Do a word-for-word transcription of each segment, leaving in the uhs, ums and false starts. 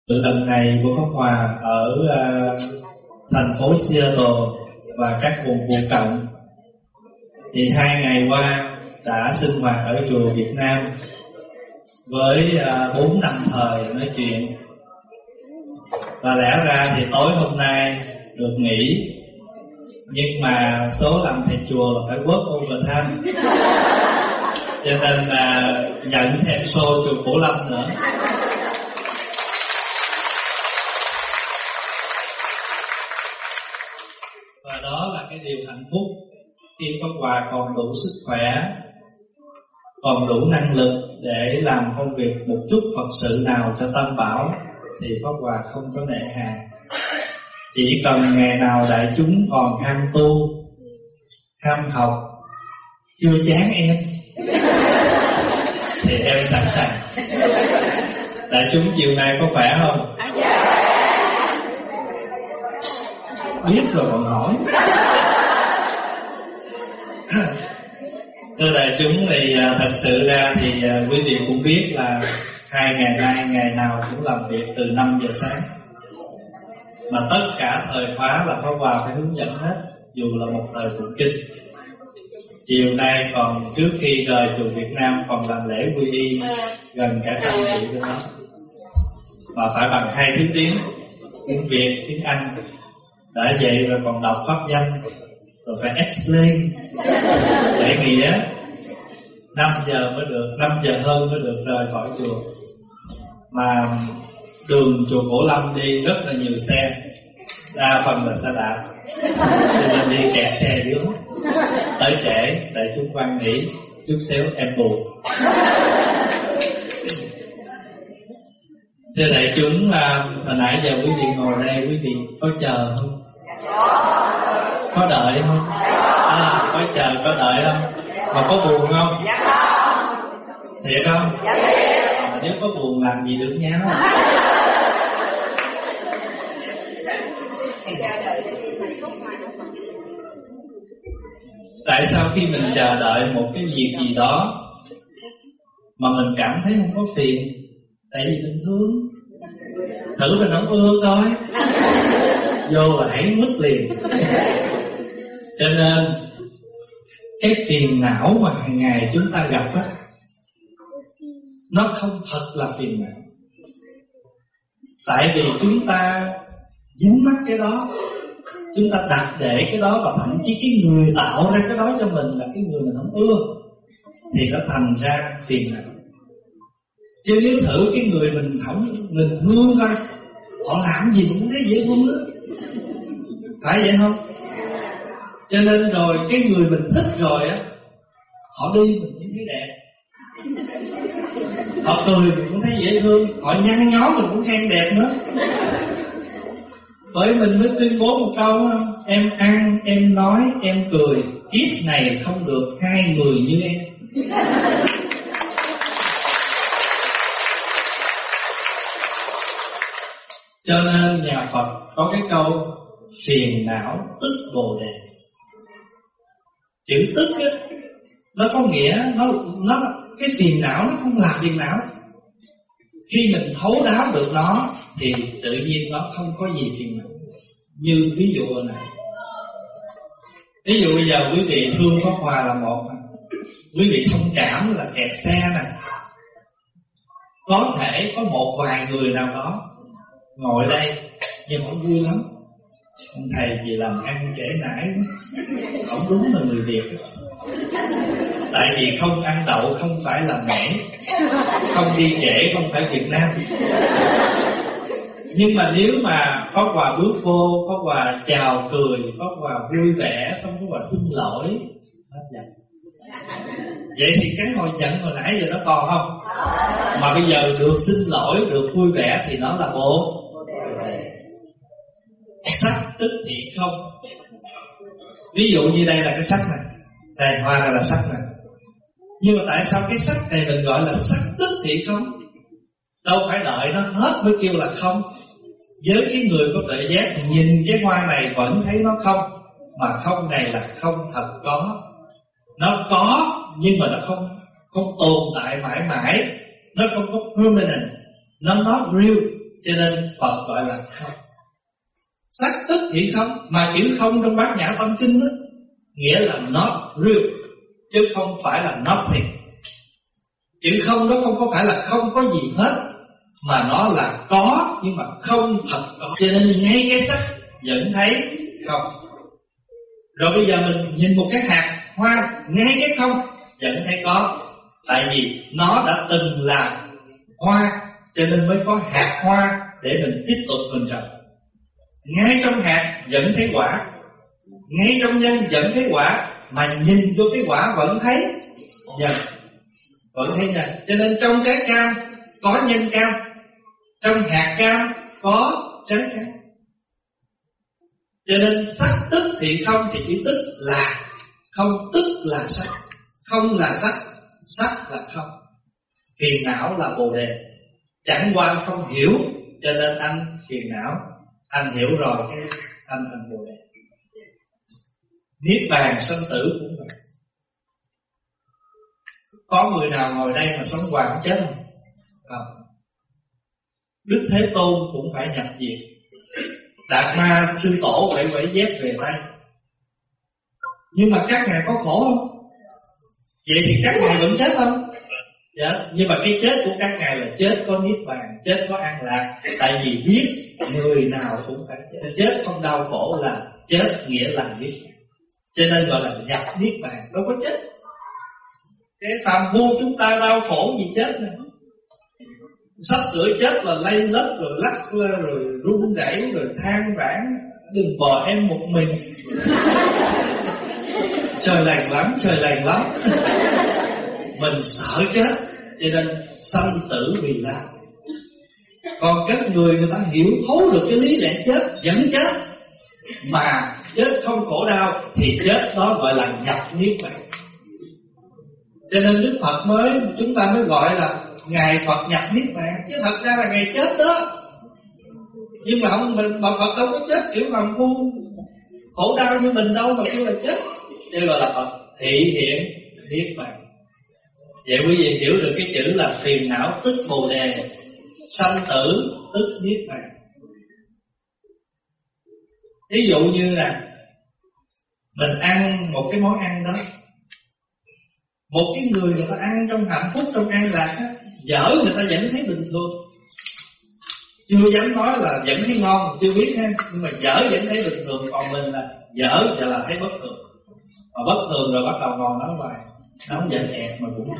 Từ lần này của Pháp Hòa ở uh, thành phố Seattle và các vùng phụ cận, thì hai ngày qua đã sinh hoạt ở chùa Việt Nam với bốn uh, năm thời nói chuyện. Và lẽ ra thì tối hôm nay được nghỉ, nhưng mà số làm thầy chùa là phải work overtime, cho nên là nhận thêm show chùa Cổ Lâm nữa. Và đó là cái điều hạnh phúc khi Pháp Hòa còn đủ sức khỏe, còn đủ năng lực để làm công việc một chút Phật sự nào cho Tam Bảo, thì Pháp Hòa không có nể hà. Chỉ cần ngày nào đại chúng còn ham tu, ham học, chưa chán em, thì em sẵn sàng. Đại chúng chiều nay có khỏe không? Biết rồi còn hỏi. Thưa đại chúng, thì thật sự ra thì quý vị cũng biết là hai ngày nay ngày nào cũng làm việc từ năm giờ sáng, mà tất cả thời khóa là Pháp Hòa phải hướng dẫn hết, dù là một thời tụng kinh. Chiều nay còn trước khi rời chùa Việt Nam còn làm lễ quy y gần cả trăm vị nữa đó, mà phải bằng hai thứ tiếng, tiếng Việt, tiếng Anh. Đã vậy rồi còn đọc pháp danh, rồi phải explain lễ nghĩa. Năm giờ mới được, năm giờ hơn mới được rời khỏi chùa. Mà đường chùa Cổ Lâm đi rất là nhiều xe, đa phần là xe đạp, cho nên đi kẹt xe dưới. Tới trễ, đại chúng quan nghĩ chút xíu em buồn. Thưa đại chúng, hồi nãy giờ quý vị ngồi đây, quý vị có chờ không? Có đợi không? À, có chờ, có đợi không? Mà có buồn không? Thiệt không? À, nếu có buồn làm gì được nháo? Tại sao khi mình chờ đợi một cái việc gì đó mà mình cảm thấy không có phiền? Tại vì mình thương. Thử mình không ưa coi, vô là hãy mất liền. Cho nên cái phiền não mà hàng ngày chúng ta gặp á, nó không thật là phiền não. Tại vì chúng ta dính mắc cái đó, chúng ta đặt để cái đó, và thậm chí cái người tạo ra cái đó cho mình là cái người mình không ưa, thì nó thành ra phiền não. Chứ nếu thử cái người mình không, mình thương coi, họ làm gì cũng thấy dễ thương nữa, phải vậy không? Cho nên rồi cái người mình thích rồi á, họ đi mình cũng thấy đẹp, họ cười mình cũng thấy dễ thương, họ nhăn nhó mình cũng khen đẹp nữa. Bởi mình mới tuyên bố một câu không? Em ăn, em nói, em cười, kiếp này không được hai người như em. Cho nên nhà Phật có cái câu phiền não tức bồ đề. Chữ tức á, nó có nghĩa, nó, nó cái phiền não nó không là phiền não. Khi mình thấu đáo được nó thì tự nhiên nó không có gì phiền não. Như ví dụ này, ví dụ bây giờ quý vị thương Pháp Hòa là một, quý vị thông cảm là kẹt xe nè. Có thể có một vài người nào đó ngồi đây nhưng không vui lắm. Ông thầy gì làm ăn trễ nải, không đúng là người Việt. Tại vì không ăn đậu không phải là mẻ, không đi trễ không phải Việt Nam. Nhưng mà nếu mà Pháp Hòa bước vô, Pháp Hòa chào cười, Pháp Hòa vui vẻ, xong Pháp Hòa xin lỗi, hết giận. Vậy thì cái hồi giận hồi nãy giờ nó còn không? Mà bây giờ được xin lỗi, được vui vẻ thì nó là bồ. Sắc tức thì không. Ví dụ như đây là cái sắc này, đây hoa này là sắc này. Nhưng mà tại sao cái sắc này mình gọi là sắc tức thì không? Đâu phải đợi nó hết mới kêu là không. Với cái người có tuệ giác thì nhìn cái hoa này vẫn thấy nó không. Mà không này là không thật có. Nó có nhưng mà nó không không tồn tại mãi mãi. Nó không có permanent. Nó not real. Cho nên Phật gọi là không. Sắc tức thì không. Mà chữ không trong Bát Nhã Tâm Kinh đó nghĩa là not real, chứ không phải là nothing. Chữ không đó không có phải là không có gì hết, mà nó là có, nhưng mà không thật có. Cho nên ngay cái sắc vẫn thấy không. Rồi bây giờ mình nhìn một cái hạt hoa, ngay cái không vẫn thấy có. Tại vì nó đã từng là hoa, cho nên mới có hạt hoa để mình tiếp tục mình trồng. Ngay trong hạt vẫn thấy quả, ngay trong nhân vẫn thấy quả, mà nhìn vô cái quả vẫn thấy nhân, vẫn thấy nhân. Cho nên trong trái cam có nhân cam, trong hạt cam có trái cam. Cho nên sắc tức thì không, thì chữ tức là không, tức là sắc. Không là sắc, sắc là không. Phiền não là bồ đề. Chẳng qua anh không hiểu, cho nên anh phiền não. Anh hiểu rồi cái anh thành bồ đề. Niết bàn sanh tử cũng vậy. Có người nào ngồi đây mà sống hoài không chết không? Không. Đức Thế Tôn cũng phải nhập diệt. Đạt Ma sư tổ phải quẩy dép về tay. Nhưng mà các ngài có khổ không? Vậy thì các ngài vẫn chết không? Dạ. Nhưng mà cái chết của các ngài là chết có niết bàn, chết có an lạc. Tại vì biết người nào cũng phải chết. Chết không đau khổ là chết nghĩa là niết bàn. Cho nên gọi là nhập niết bàn, đâu có chết. Cái phàm phu chúng ta đau khổ vì chết này. Sắp sửa chết là lay lất rồi lắc rồi run rẩy rồi than vãn, đừng bỏ em một mình. Trời lạnh lắm, trời lạnh lắm. Mình sợ chết, cho nên sanh tử vì lao. Còn các người người ta hiểu thấu được cái lý lẽ chết vẫn chết, mà chết không khổ đau thì chết đó gọi là nhập niết bàn. Cho nên Đức Phật mới, chúng ta mới gọi là Ngài Phật nhập niết bàn, chứ thật ra là Ngài chết đó. Nhưng mà ông mình bà Phật đâu có chết kiểu phàm phu khổ đau như mình đâu mà kêu là chết. Đây gọi là Phật thị hiện niết bàn. Vậy quý vị hiểu được cái chữ là phiền não tức bồ đề, sanh tử tức niết bàn. Ví dụ như là mình ăn một cái món ăn đó, một cái người người ta ăn trong hạnh phúc, trong an lạc á, dở người ta vẫn thấy bình thường. Chưa dám nói là vẫn thấy ngon, chưa biết ha, nhưng mà dở vẫn thấy bình thường. Còn mình là dở và là thấy bất thường. Mà bất thường rồi bắt đầu ngồi nói hoài, nóng giận ẹt mà cũng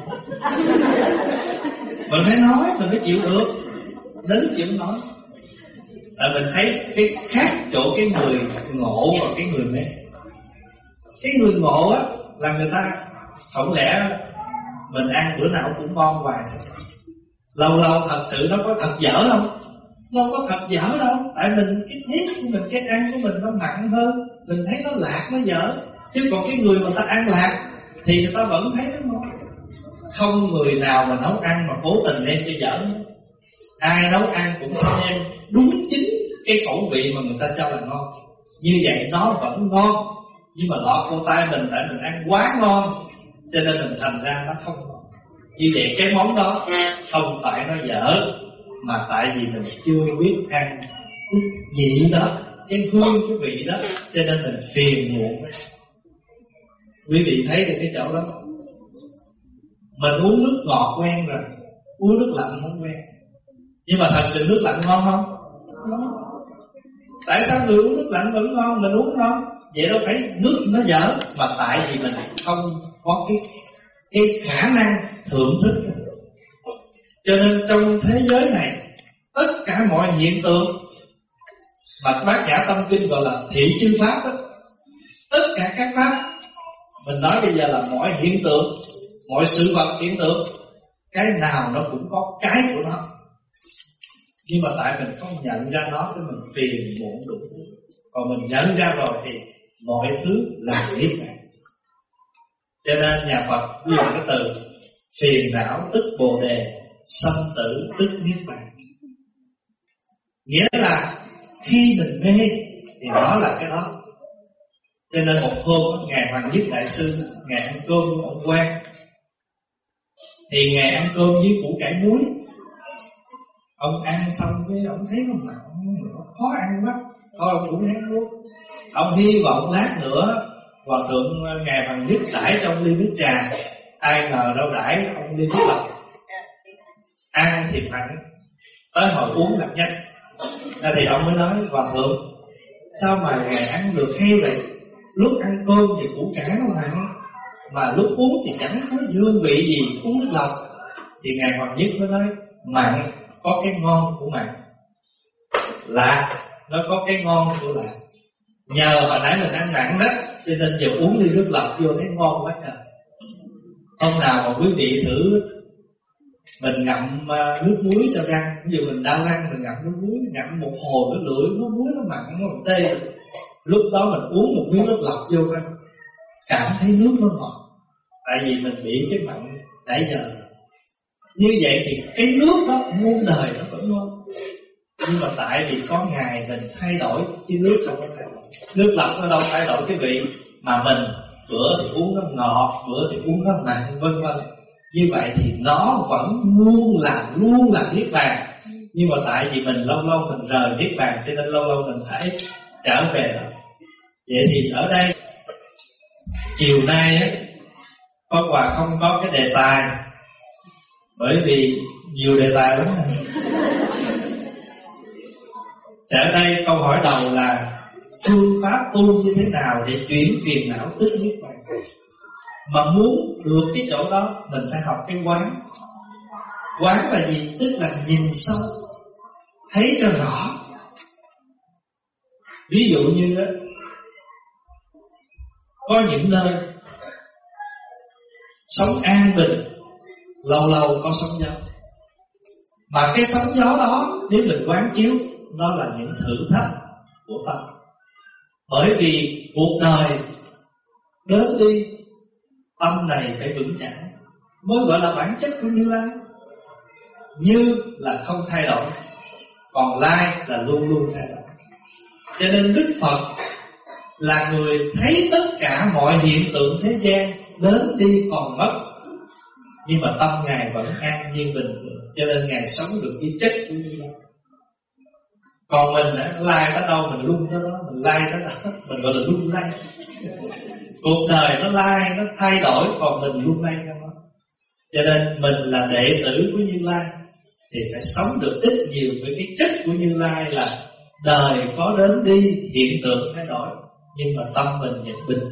mình phải nói, mình phải chịu được, đến chịu nói. Là mình thấy cái khác chỗ cái người ngộ và cái người mê. Cái người ngộ á là người ta không lẽ mình ăn bữa nào cũng ngon hoài sao? Lâu lâu thật sự nó có thật dở không? Nó có thật dở đâu. Tại mình cái taste của mình, cái ăn của mình nó mặn hơn, mình thấy nó lạc, nó dở. Chứ còn cái người mà ta ăn lạc thì người ta vẫn thấy nó ngon. Không người nào mà nấu ăn mà cố tình đem cho dở. Ai nấu ăn cũng sẽ đem đúng chính cái khẩu vị mà người ta cho là ngon. Như vậy nó vẫn ngon, nhưng mà lọt vô tay mình tại mình ăn quá ngon, cho nên mình thành ra nó không ngon. Như vậy cái món đó không phải nó dở, mà tại vì mình chưa biết ăn cái vị đó, cái hương cái vị đó, cho nên mình phiền muộn. Quý vị thấy được cái chỗ đó, mình uống nước ngọt quen rồi, uống nước lạnh không quen. Nhưng mà thật sự nước lạnh ngon không? Ngon. Tại sao người uống nước lạnh vẫn ngon, mình uống ngon? Vậy đâu phải nước nó dở, mà tại vì mình không có cái cái khả năng thưởng thức. Cho nên trong thế giới này, tất cả mọi hiện tượng mà Bát Nhã Tâm Kinh gọi là thị chư pháp đó, tất cả các pháp, mình nói bây giờ là mọi hiện tượng, mọi sự vật hiện tượng, cái nào nó cũng có cái của nó. Nhưng mà tại mình không nhận ra nó, thì mình phiền muộn đủ thứ. Còn mình nhận ra rồi thì mọi thứ là niết bàn. Cho nên nhà Phật dùng cái từ phiền não tức bồ đề, sanh tử tức niết bàn. Nghĩa là khi mình mê thì đó là cái đó. Cho nên một hôm Ngài Hoàng Nhất Đại Sư, Ngài ăn cơm với ông quan, thì Ngài ăn cơm với củ cải muối. Ông ăn xong cái ông thấy nó mặn, nó khó ăn quá, thôi ông cũng hén luôn. Ông hy vọng lát nữa Hòa thượng Ngài Hoàng Nhất đãi cho ông ly nước trà, ai ngờ đâu đãi ông ly nước lọc. Ăn thì mặn, tới hồi uống là nhanh. Thì ông mới nói: Hòa thượng, sao mà Ngài ăn được hay vậy? Lúc ăn cơm thì củ cải nó mặn, mà lúc uống thì chẳng có hương vị gì, uống nước lọc. Thì Ngài Hoàng Nhất mới nói: mặn có cái ngon của mặn, lạ nó có cái ngon của lạ. Nhờ hồi nãy mình ăn mặn đó, cho nên giờ uống ly nước lọc vô thấy ngon quá trời. Hôm nào mà quý vị thử mình ngậm nước muối cho răng, ví dụ mình đau răng mình ngậm nước muối, ngậm một hồi cái lưỡi nước muối nó mặn nó còn tê. Lúc đó mình uống một miếng nước lọc vô răng, cảm thấy nước nó ngọt, tại vì mình bị cái mặn nãy giờ. Như vậy thì cái nước đó muôn đời nó vẫn ngon. Nhưng mà tại vì có ngày mình thay đổi, chứ nước không có thay đổi. Nước lọc nó đâu thay đổi cái vị, mà mình bữa thì uống nó ngọt, bữa thì uống nó mặn, vân vân. Như vậy thì nó vẫn luôn là luôn là niết bàn. Nhưng mà tại vì mình lâu lâu mình rời niết bàn, cho nên lâu lâu mình phải trở về đó. Vậy thì ở đây chiều nay á, Pháp Hòa không có cái đề tài, bởi vì nhiều đề tài lắm. Thì ở đây câu hỏi đầu là phương pháp tu như thế nào để chuyển phiền não tức niết bàn. Mà muốn được cái chỗ đó mình phải học cái quán. Quán là gì? Tức là nhìn sâu, thấy cho rõ. Ví dụ như đó, có những nơi sống an bình, lâu lâu có sóng gió. Mà cái sóng gió đó nếu mình quán chiếu, nó là những thử thách của tâm. Bởi vì cuộc đời đến đi, tâm này phải vững chãi, mới gọi là bản chất của Như Lai. Như là không thay đổi, còn Lai là luôn luôn thay đổi. Cho nên Đức Phật là người thấy tất cả mọi hiện tượng thế gian đến đi còn mất, nhưng mà tâm Ngài vẫn an nhiên bình thường. Cho nên Ngài sống được với chất của Như Lai. Còn mình á, lai tới đâu mình lung tới đó, mình lai tới đó, mình gọi là lung lay. Cuộc đời nó lai, nó thay đổi, còn mình lung lay trong đó. Cho nên mình là đệ tử của Như Lai thì phải sống được ít nhiều với cái chất của Như Lai, là đời có đến đi, hiện tượng thay đổi, nhưng mà tâm mình vẫn bình.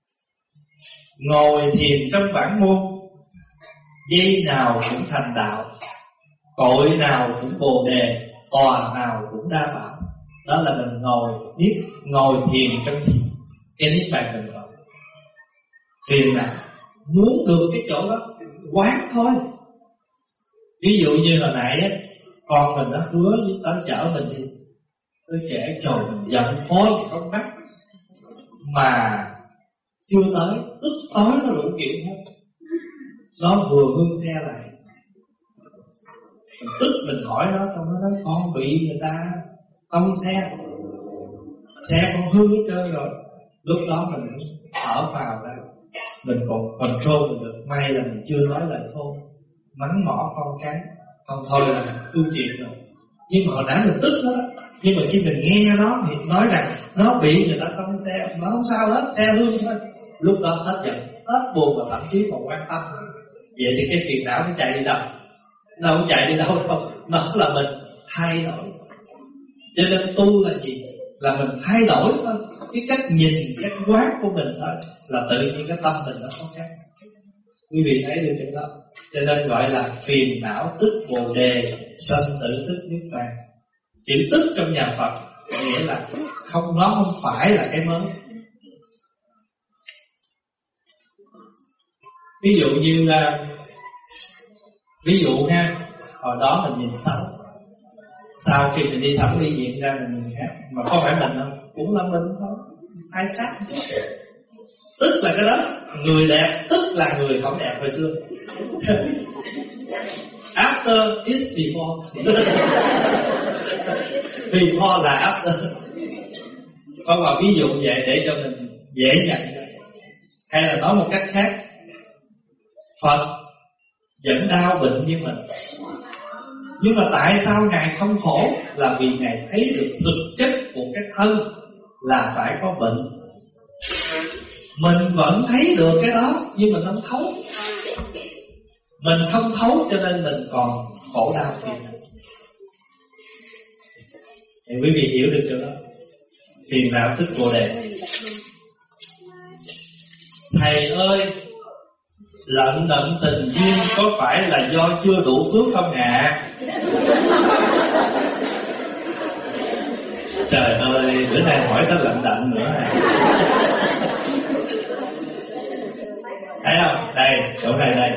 Ngồi thiền trong bản môn, giây nào cũng thành đạo, cội nào cũng bồ đề, tòa nào cũng đa bảo. Đó là mình ngồi niết, ngồi thiền trong thiền, cái niết bàn mình gọi. Phiền nào muốn được cái chỗ đó quán thôi. Ví dụ như hồi nãy á, con mình nó hứa với tới chở mình đi, tôi kể trời mình giận phó thì con bắt, mà chưa tới, tức tối nó đủ kiểu hết. Nó vừa ngưng xe lại, mình tức mình hỏi nó, xong nó nói con bị người ta tông xe, xe con hư hết trơn rồi. Lúc đó mình thở vào ra, mình còn control mình được. May là mình chưa nói lời thô, mắng mỏ con cái, không thôi là ưu chuyện rồi. Nhưng mà hồi nãy mình tức nó đó. Nhưng mà khi mình nghe nó thì nói rằng nó bị người ta tông xe, nó không sao hết, xe hư thôi. Lúc đó hết giận, hết buồn, và thậm chí còn quan tâm. Vậy thì cái phiền não nó chạy đi đâu? Nó không chạy đi đâu đâu. Nó là mình thay đổi. Cho nên tu là gì? Là mình thay đổi thôi. Cái cách nhìn, cách quán của mình thôi, là tự nhiên cái tâm mình nó có khác. Quý vị thấy được chuyện đó. Cho nên gọi là phiền não tức bồ đề, sanh tử tức niết bàn. Chữ tức trong nhà Phật nghĩa là không, nó không phải là cái mới. Ví dụ như là, ví dụ ha, hồi đó mình nhìn xấu, sau khi mình đi thẩm mỹ viện ra mình nhìn khác, mà có phải mình không? Cũng là mình thôi, hai sắc. Tức là cái đó, người đẹp tức là người không đẹp hồi xưa. After is before. Before là after. Có một ví dụ vậy để cho mình dễ nhận. Hay là nói một cách khác, Phật vẫn đau bệnh như mình, Nhưng mà tại sao Ngài không khổ? Là vì Ngài thấy được thực chất của cái thân là phải có bệnh. Mình vẫn thấy được cái đó, nhưng mình không thấu. Mình không thấu cho nên mình còn khổ đau phiền não. Thì quý vị hiểu được chỗ đó. Phiền não tức Bồ Đề. Thầy ơi, lận đận tình duyên có phải là do chưa đủ phước không ạ? À? Trời ơi, bữa nay hỏi tới lận đận nữa này. Thấy không? Đây, chỗ này đây.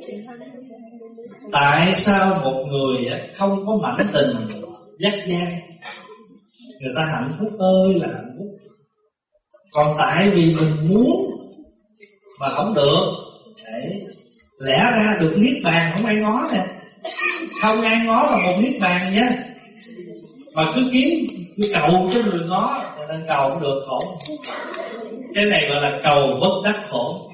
Tại sao một người không có mảnh tình dắt dai, người ta hạnh phúc ơi là hạnh phúc. Còn tại vì mình muốn mà không được. Đấy. Lẽ ra được niết bàn không ai ngó nè. Không ai ngó là một niết bàn nhé. Mà cứ kiếm, cứ cầu cho người ngó, cho nên cầu cũng được khổ. Cái này gọi là cầu bất đắc khổ.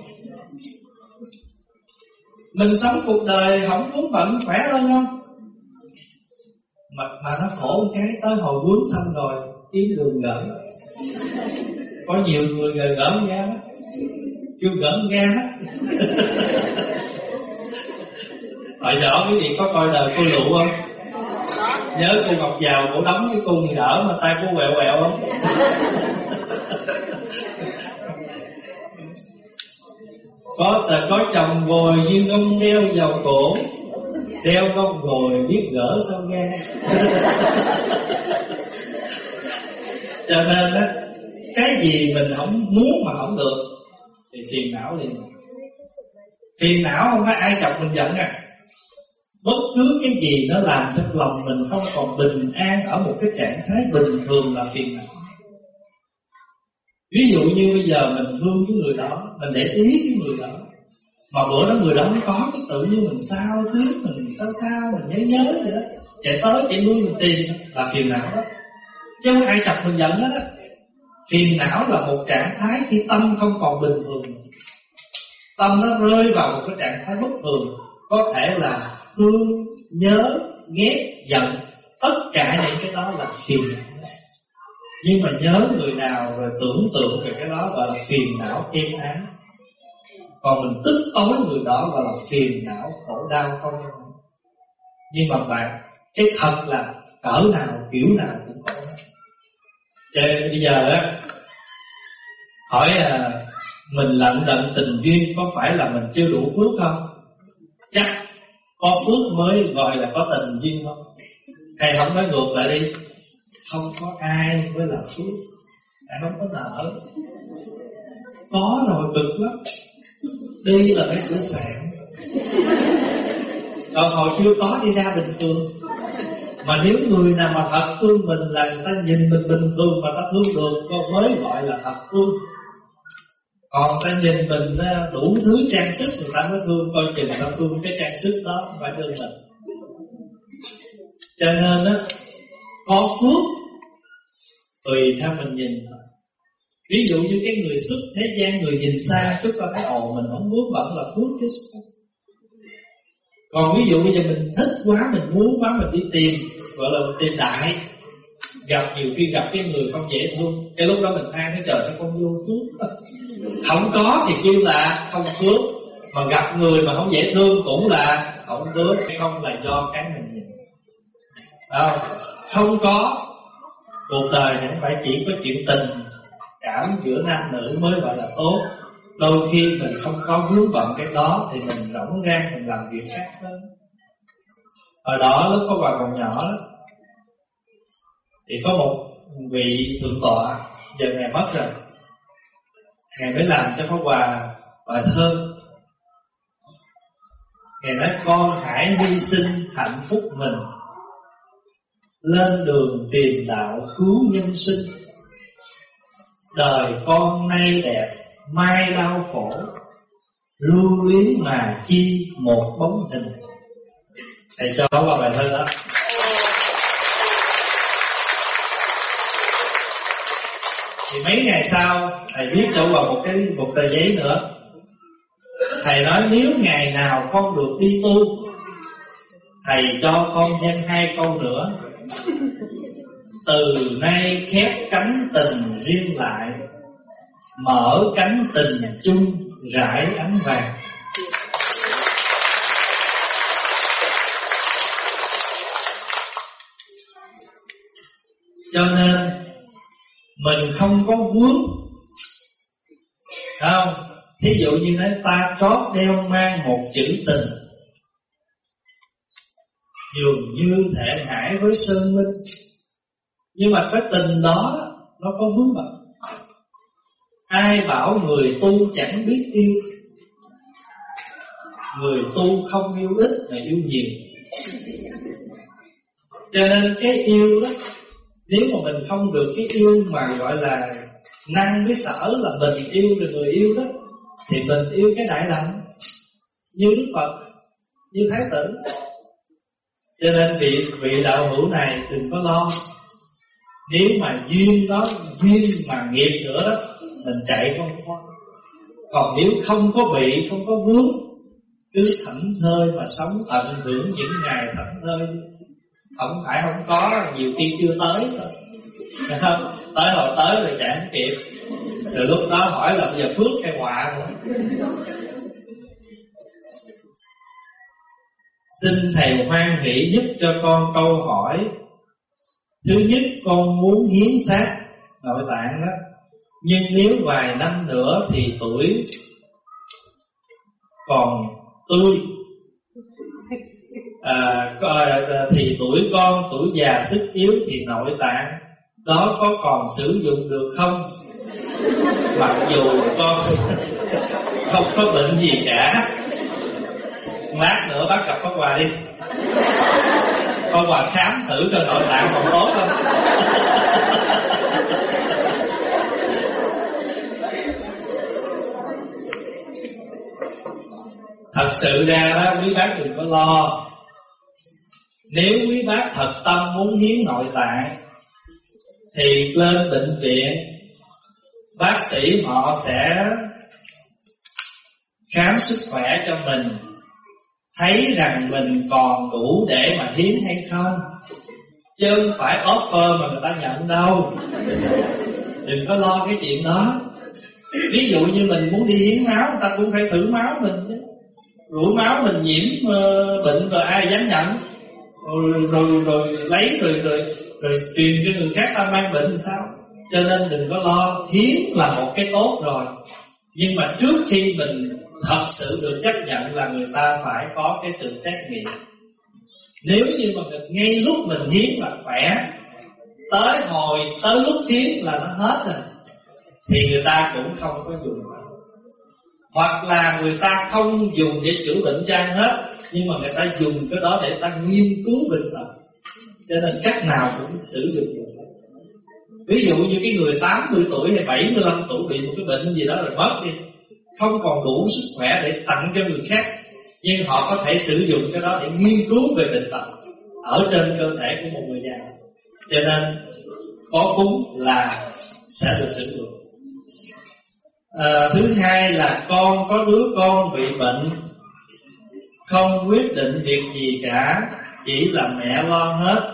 Mình sống cuộc đời không vướng bận khỏe hơn không? Mà, mà nó khổ một cái tới hồi vướng xong rồi kiếm đường gỡ. Có nhiều người gỡ gỡ ra đó, kêu gỡ ra đó. Hồi nhỏ quý vị có coi đời cô Lụ không? Nhớ cô Ngọc Giàu, cổ đóng cái cô gì đỡ mà tay cô quẹo quẹo không? Có tờ có chồng ngồi nhưng không đeo vào cổ, đeo không ngồi biết gỡ sao nghe. Cho nên á, cái gì mình không muốn mà không được thì phiền não liền. Phiền não không phải ai chọc mình giận à. Bất cứ cái gì nó làm cho lòng mình không còn bình an ở một cái trạng thái bình thường là phiền não. Ví dụ như bây giờ mình thương cái người đó, mình để ý cái người đó, mà bữa đó người đó không có, cái tự nhiên mình sao xuyến, mình sao sao, mình nhớ nhớ vậy đó, chạy tới chạy lui mình tìm là phiền não đó. Chứ không ai chọc mình giận hết á. Phiền não là một trạng thái khi tâm không còn bình thường, tâm nó rơi vào một cái trạng thái bất thường, có thể là thương, nhớ, ghét, giận, tất cả những cái đó là phiền não. Nhưng mà nhớ người nào rồi tưởng tượng về cái đó gọi là phiền não êm ái. Còn mình tức tối người đó gọi là phiền não khổ đau không. Nhưng mà bạn, cái thật là cỡ nào kiểu nào cũng có. Cho nên bây giờ á, hỏi à, mình lận đận tình duyên có phải là mình chưa đủ phước không? Chắc có phước mới gọi là có tình duyên không? Thầy không nói ngược lại đi. Không có ai mới là phước, lại không có nợ. Có rồi cực lắm, đi là phải sửa soạn. Còn hồi chưa có đi ra bình thường. Mà nếu người nào mà thật thương mình là người ta nhìn mình bình thường mà ta thương được mới gọi là thật thương. Còn ta nhìn mình đủ thứ trang sức người ta mới thương, coi chừng ta thương cái trang sức đó không phải đơn mình. Cho nên á, có phước tùy theo mình nhìn. Ví dụ như cái người xuất thế gian, người nhìn xa chút ta thấy ồ mình không muốn vẫn là phước chứ. Còn ví dụ bây giờ mình thích quá, mình muốn quá, mình đi tìm, gọi là mình tìm đại, gặp nhiều khi gặp cái người không dễ thương, cái lúc đó mình than cái trời sao không vô phước. Không có thì kêu là không phước, mà gặp người mà không dễ thương cũng là không phước. Không là do cái mình nhìn. Không, không có. Cuộc đời thì không phải chỉ có chuyện tình cảm giữa nam nữ mới gọi là tốt. Đôi khi mình không có vướng bận cái đó thì mình rỗng rang mình làm việc khác hơn. Hồi đó lúc có bà còn nhỏ đó, thì có một vị thượng tọa, giờ Ngài mất rồi, Ngài mới làm cho Pháp Hòa bài thơ. Ngài nói con hãy hy sinh hạnh phúc mình, lên đường tìm đạo cứu nhân sinh. Đời con nay đẹp, mai đau khổ, lưu luyến mà chi một bóng hình. Thầy cho qua bài thơ đó. Thì mấy ngày sau thầy viết cho vào một cái một tờ giấy nữa. Thầy nói nếu ngày nào con được đi tu, thầy cho con thêm hai câu nữa. Từ nay khép cánh tình riêng lại, mở cánh tình chung rải ánh vàng. Cho nên mình không có vướng, không? Thí dụ như thế, ta trót đeo mang một chữ tình, dường như thệ hải với sơn minh, nhưng mà cái tình đó nó có vướng bận. Ai bảo người tu chẳng biết yêu? Người tu không yêu ít mà yêu nhiều. Cho nên cái yêu đó, nếu mà mình không được cái yêu mà gọi là năng với sở là mình yêu rồi người yêu đó, thì mình yêu cái đại lạnh như Đức Phật, như Thái tử. Cho nên vị vị đạo hữu này đừng có lo. Nếu mà duyên đó, duyên mà nghiệp nữa đó, mình chạy không có. Còn nếu không có bị, không có vướng, cứ thảnh thơi mà sống, tận hưởng những ngày thảnh thơi. Không phải không có, nhiều khi chưa tới thôi, không? Tới hồi tới rồi chạy không kịp. Rồi lúc đó hỏi là bây giờ phước hay họa nữa. Xin thầy hoan hỷ giúp cho con câu hỏi. Thứ nhất, con muốn hiến xác nội tạng đó, nhưng nếu vài năm nữa thì tuổi còn tươi, à, thì tuổi con tuổi già sức yếu thì nội tạng đó có còn sử dụng được không? Mặc dù con không có bệnh gì cả. Lát nữa bác gặp Pháp Hòa đi, con Hòa khám thử cho nội tạng còn tốt không. Thật sự ra đó, quý bác đừng có lo. Nếu quý bác thật tâm muốn hiến nội tạng thì lên bệnh viện, bác sĩ họ sẽ khám sức khỏe cho mình, thấy rằng mình còn đủ để mà hiến hay không, chứ không phải offer mà người ta nhận đâu. Đừng có lo cái chuyện đó. Ví dụ như mình muốn đi hiến máu, người ta cũng phải thử máu mình chứ. Rủi máu mình nhiễm uh, bệnh rồi ai dám nhận, rồi, rồi, rồi lấy rồi, rồi, rồi truyền cho người khác ta mang bệnh thì sao. Cho nên đừng có lo. Hiến là một cái tốt rồi, nhưng mà trước khi mình thật sự được chấp nhận là người ta phải có cái sự xét nghiệm. Nếu như mà ngay lúc mình hiến là khỏe, tới hồi tới lúc hiến là nó hết rồi, thì người ta cũng không có dùng. Hoặc là người ta không dùng để chữa bệnh cho ai hết, nhưng mà người ta dùng cái đó để ta nghiên cứu bệnh tật, cho nên cách nào cũng sử dụng được. Ví dụ như cái người tám mươi tuổi hay bảy mươi lăm tuổi bị một cái bệnh gì đó rồi mất đi, không còn đủ sức khỏe để tặng cho người khác, nhưng họ có thể sử dụng cái đó để nghiên cứu về bệnh tật ở trên cơ thể của một người già. Cho nên có cúng là sẽ được sử dụng. À, thứ hai là con có đứa con bị bệnh, không quyết định việc gì cả, chỉ là mẹ lo hết.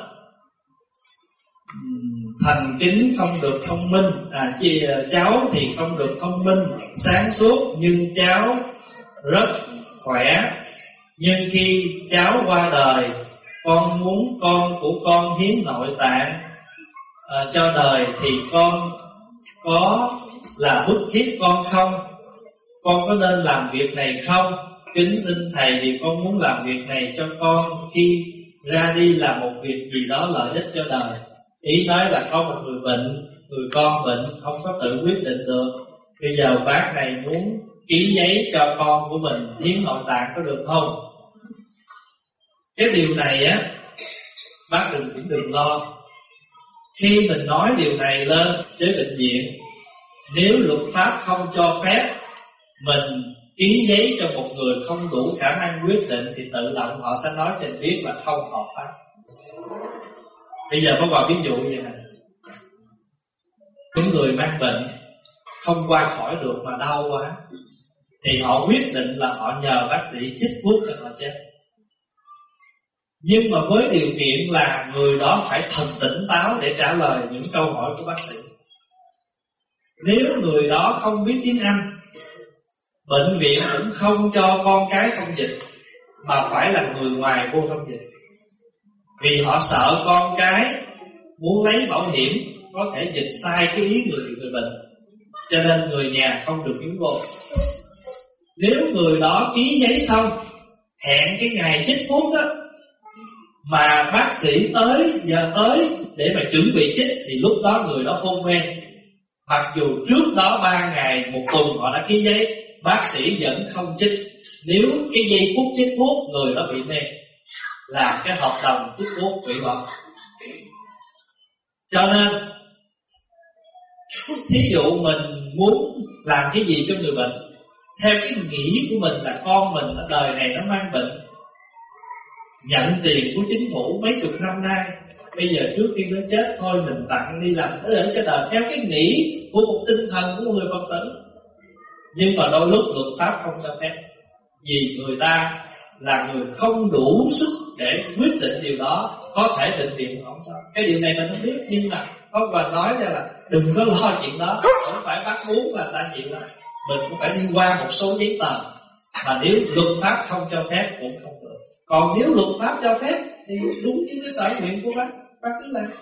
Thành kính không được thông minh, à, chị, cháu thì không được thông minh, sáng suốt, nhưng cháu rất khỏe. Nhưng khi cháu qua đời, con muốn con của con hiến nội tạng à, cho đời thì con có là bức hiếp con không? Con có nên làm việc này không? Kính xin thầy, vì con muốn làm việc này cho con khi ra đi làm một việc gì đó lợi ích cho đời. Ý nói là có một người bệnh, người con bệnh, không có tự quyết định được. Bây giờ bác này muốn ký giấy cho con của mình hiến nội tạng có được không? Cái điều này á, bác đừng cũng đừng lo. Khi mình nói điều này lên với bệnh viện, nếu luật pháp không cho phép mình ký giấy cho một người không đủ khả năng quyết định, thì tự động họ sẽ nói trên biết là không hợp pháp. Bây giờ có vào ví dụ như này, những người mang bệnh không qua khỏi được mà đau quá, thì họ quyết định là họ nhờ bác sĩ chích thuốc cho họ chết. Nhưng mà với điều kiện là người đó phải thật tỉnh táo để trả lời những câu hỏi của bác sĩ. Nếu người đó không biết tiếng Anh, bệnh viện cũng không cho con cái thông dịch, mà phải là người ngoài vô thông dịch. Vì họ sợ con cái muốn lấy bảo hiểm có thể dịch sai cái ý người người bệnh, cho nên người nhà không được nhúng vô. Nếu người đó ký giấy xong, hẹn cái ngày chích thuốc đó, mà bác sĩ tới giờ tới để mà chuẩn bị chích, thì lúc đó người đó hôn mê. Mặc dù trước đó ba ngày, một tuần họ đã ký giấy, bác sĩ vẫn không chích. Nếu cái giây phút chích thuốc người đó bị mê, là cái hợp đồng chích thuốc bị bỏ. Cho nên thí dụ mình muốn làm cái gì cho người bệnh, theo cái nghĩ của mình là con mình ở đời này nó mang bệnh, nhận tiền của chính phủ mấy chục năm nay, bây giờ trước khi nó chết thôi mình tặng đi làm nó ở cho đời, theo cái nghĩ của một tinh thần của người Phật tử. Nhưng mà đôi lúc luật pháp không cho phép, vì người ta là người không đủ sức để quyết định điều đó. Có thể bệnh viện không cho. Cái điều này mình không biết, nhưng mà có bà nói ra là đừng có lo chuyện đó, không phải bắt buộc là ta chịu đó. Mình cũng phải đi qua một số giấy tờ, mà nếu luật pháp không cho phép cũng không được. Còn nếu luật pháp cho phép thì đúng với cái sở nguyện của bác, bác cứ làm.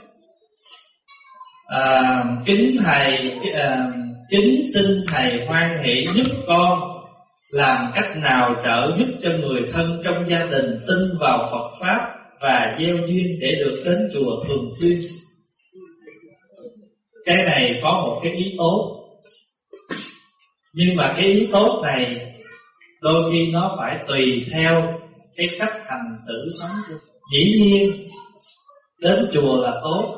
À, kính thầy, à, kính xin thầy hoan hỷ giúp con làm cách nào trợ giúp cho người thân trong gia đình tin vào Phật pháp và gieo duyên để được đến chùa thường xuyên. Cái này có một cái ý tốt, nhưng mà cái ý tốt này đôi khi nó phải tùy theo cái cách hành xử sống của. Dĩ nhiên đến chùa là tốt,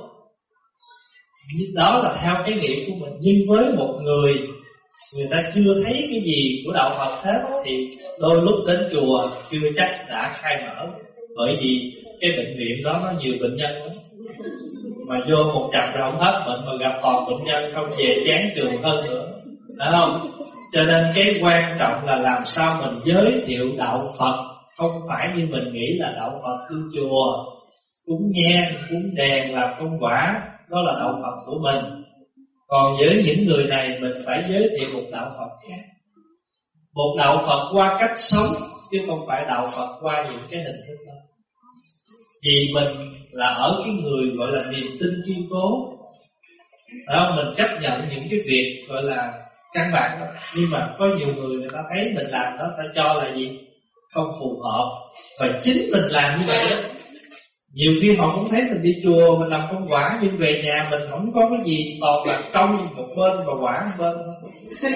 đó là theo cái nghĩ của mình. Nhưng với một người người ta chưa thấy cái gì của đạo Phật hết, thì đôi lúc đến chùa chưa chắc đã khai mở. Bởi vì cái bệnh viện đó nó nhiều bệnh nhân lắm, mà vô một chập rồi không hết bệnh, mà gặp toàn bệnh nhân không về chán trường hơn nữa, phải không? Cho nên cái quan trọng là làm sao mình giới thiệu đạo Phật, không phải như mình nghĩ là đạo Phật cư chùa, cúng nhang, cúng đèn, làm công quả, đó là đạo Phật của mình. Còn với những người này mình phải giới thiệu một đạo Phật khác, một đạo Phật qua cách sống, chứ không phải đạo Phật qua những cái hình thức đó. Vì mình là ở cái người gọi là niềm tin kiên cố, đó, mình chấp nhận những cái việc gọi là căn bản đó. Nhưng mà có nhiều người người ta thấy mình làm đó, ta cho là gì? Không phù hợp. Và chính mình làm như vậy đó, nhiều khi họ cũng thấy mình đi chùa, mình làm công quả, nhưng về nhà mình không có cái gì, toàn là công một bên và quả một bên thôi.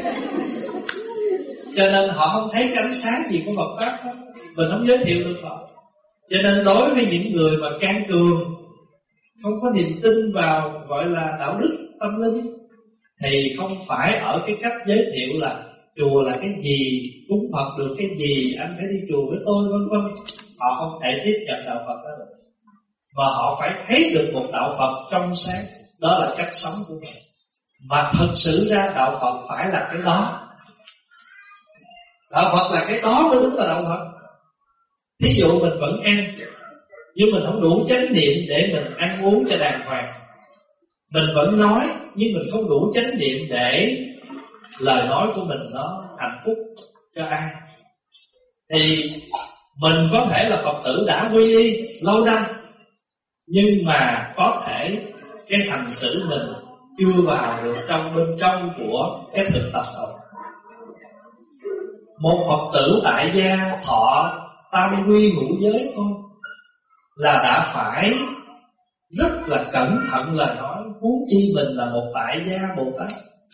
Cho nên họ không thấy cái ánh sáng gì của Phật pháp đó. Mình không giới thiệu được họ. Cho nên đối với những người mà can cường, không có niềm tin vào gọi là đạo đức tâm linh, thì không phải ở cái cách giới thiệu là chùa là cái gì, cúng Phật được cái gì, anh phải đi chùa với tôi, vân vân. Họ không thể tiếp nhận đạo Phật đó được, mà họ phải thấy được một đạo Phật trong sáng. Đó là cách sống của mình. Mà thật sự ra đạo Phật phải là cái đó. Đạo Phật là cái đó mới đúng là đạo Phật. Thí dụ mình vẫn ăn, nhưng mình không đủ chánh niệm để mình ăn uống cho đàng hoàng. Mình vẫn nói, nhưng mình không đủ chánh niệm để lời nói của mình nó hạnh phúc cho ai. Thì mình có thể là Phật tử đã quy y lâu năm, nhưng mà có thể cái hành xử mình chưa vào được trong bên trong của cái thực tập đó. Một Phật tử tại gia thọ tam quy ngũ giới thôi là đã phải rất là cẩn thận lời nói, huống chi mình là một tại gia Bồ Tát.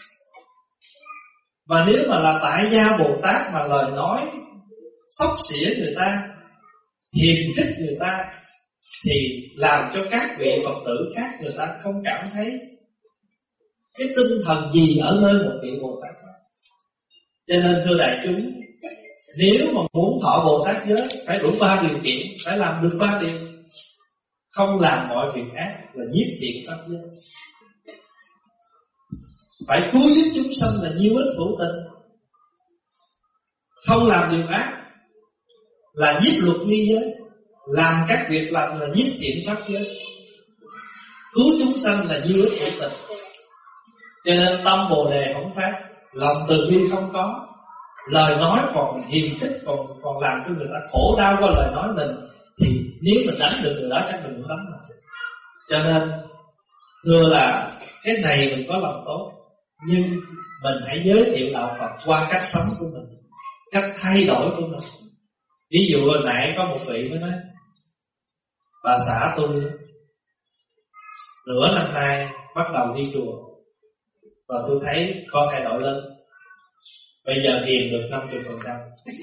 Và nếu mà là tại gia Bồ Tát mà lời nói xốc xỉa người ta, hiềm khích người ta, thì làm cho các vị Phật tử khác người ta không cảm thấy cái tinh thần gì ở nơi một vị Bồ Tát đó. Cho nên thưa đại chúng, nếu mà muốn thọ Bồ Tát giới phải đủ ba điều kiện, phải làm được ba điều. Không làm mọi việc ác là nhiếp thiện pháp giới, phải cứu giúp chúng sanh là nhiêu ích hữu tình. Không làm điều ác là nhiếp luật nghi giới, làm các việc lành là nhiếp thiện pháp giới, cứu chúng sanh là duy ích hữu tình. Cho nên tâm Bồ Đề không phát, lòng từ bi không có, lời nói còn hiềm khích, còn còn làm cho người ta khổ đau qua lời nói mình, thì nếu mình đánh được người đó chắc mình cũng đánh rồi. Cho nên thưa là cái này mình có lòng tốt, nhưng mình hãy giới thiệu đạo Phật qua cách sống của mình, cách thay đổi của mình. Ví dụ hồi nãy có một vị mới nói: bà xã tôi nửa năm nay bắt đầu đi chùa, và tôi thấy có thay đổi lớn. Bây giờ thiền được năm mươi phần trăm.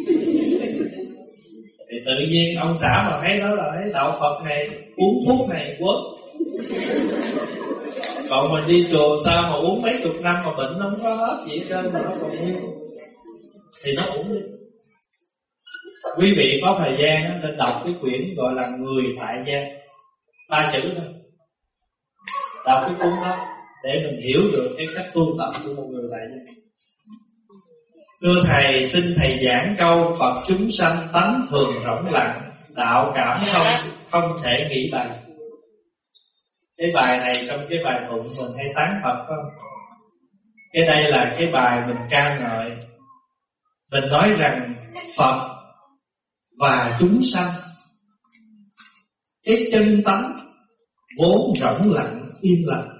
Thì tự nhiên ông xã mà thấy đó là thấy đạo Phật này, uống thuốc này quất. Còn mình đi chùa sao mà uống mấy chục năm mà bệnh nó không có hết gì hết trơn, mà nó còn nguyên, thì nó cũng đi. Quý vị có thời gian nên đọc cái quyển gọi là Người tại gia, ba chữ thôi. Đọc cái cuốn đó để mình hiểu được cái cách tu tập của một người tại gia. Thưa Thầy, xin Thầy giảng câu Phật chúng sanh tánh thường rỗng lặng, đạo cảm không không thể nghĩ bài. Cái bài này trong cái bài tụng mình hay tán Phật không? Cái đây là cái bài mình ca ngợi. Mình nói rằng Phật và chúng sanh, cái chân tánh vốn rỗng lặng yên lặng.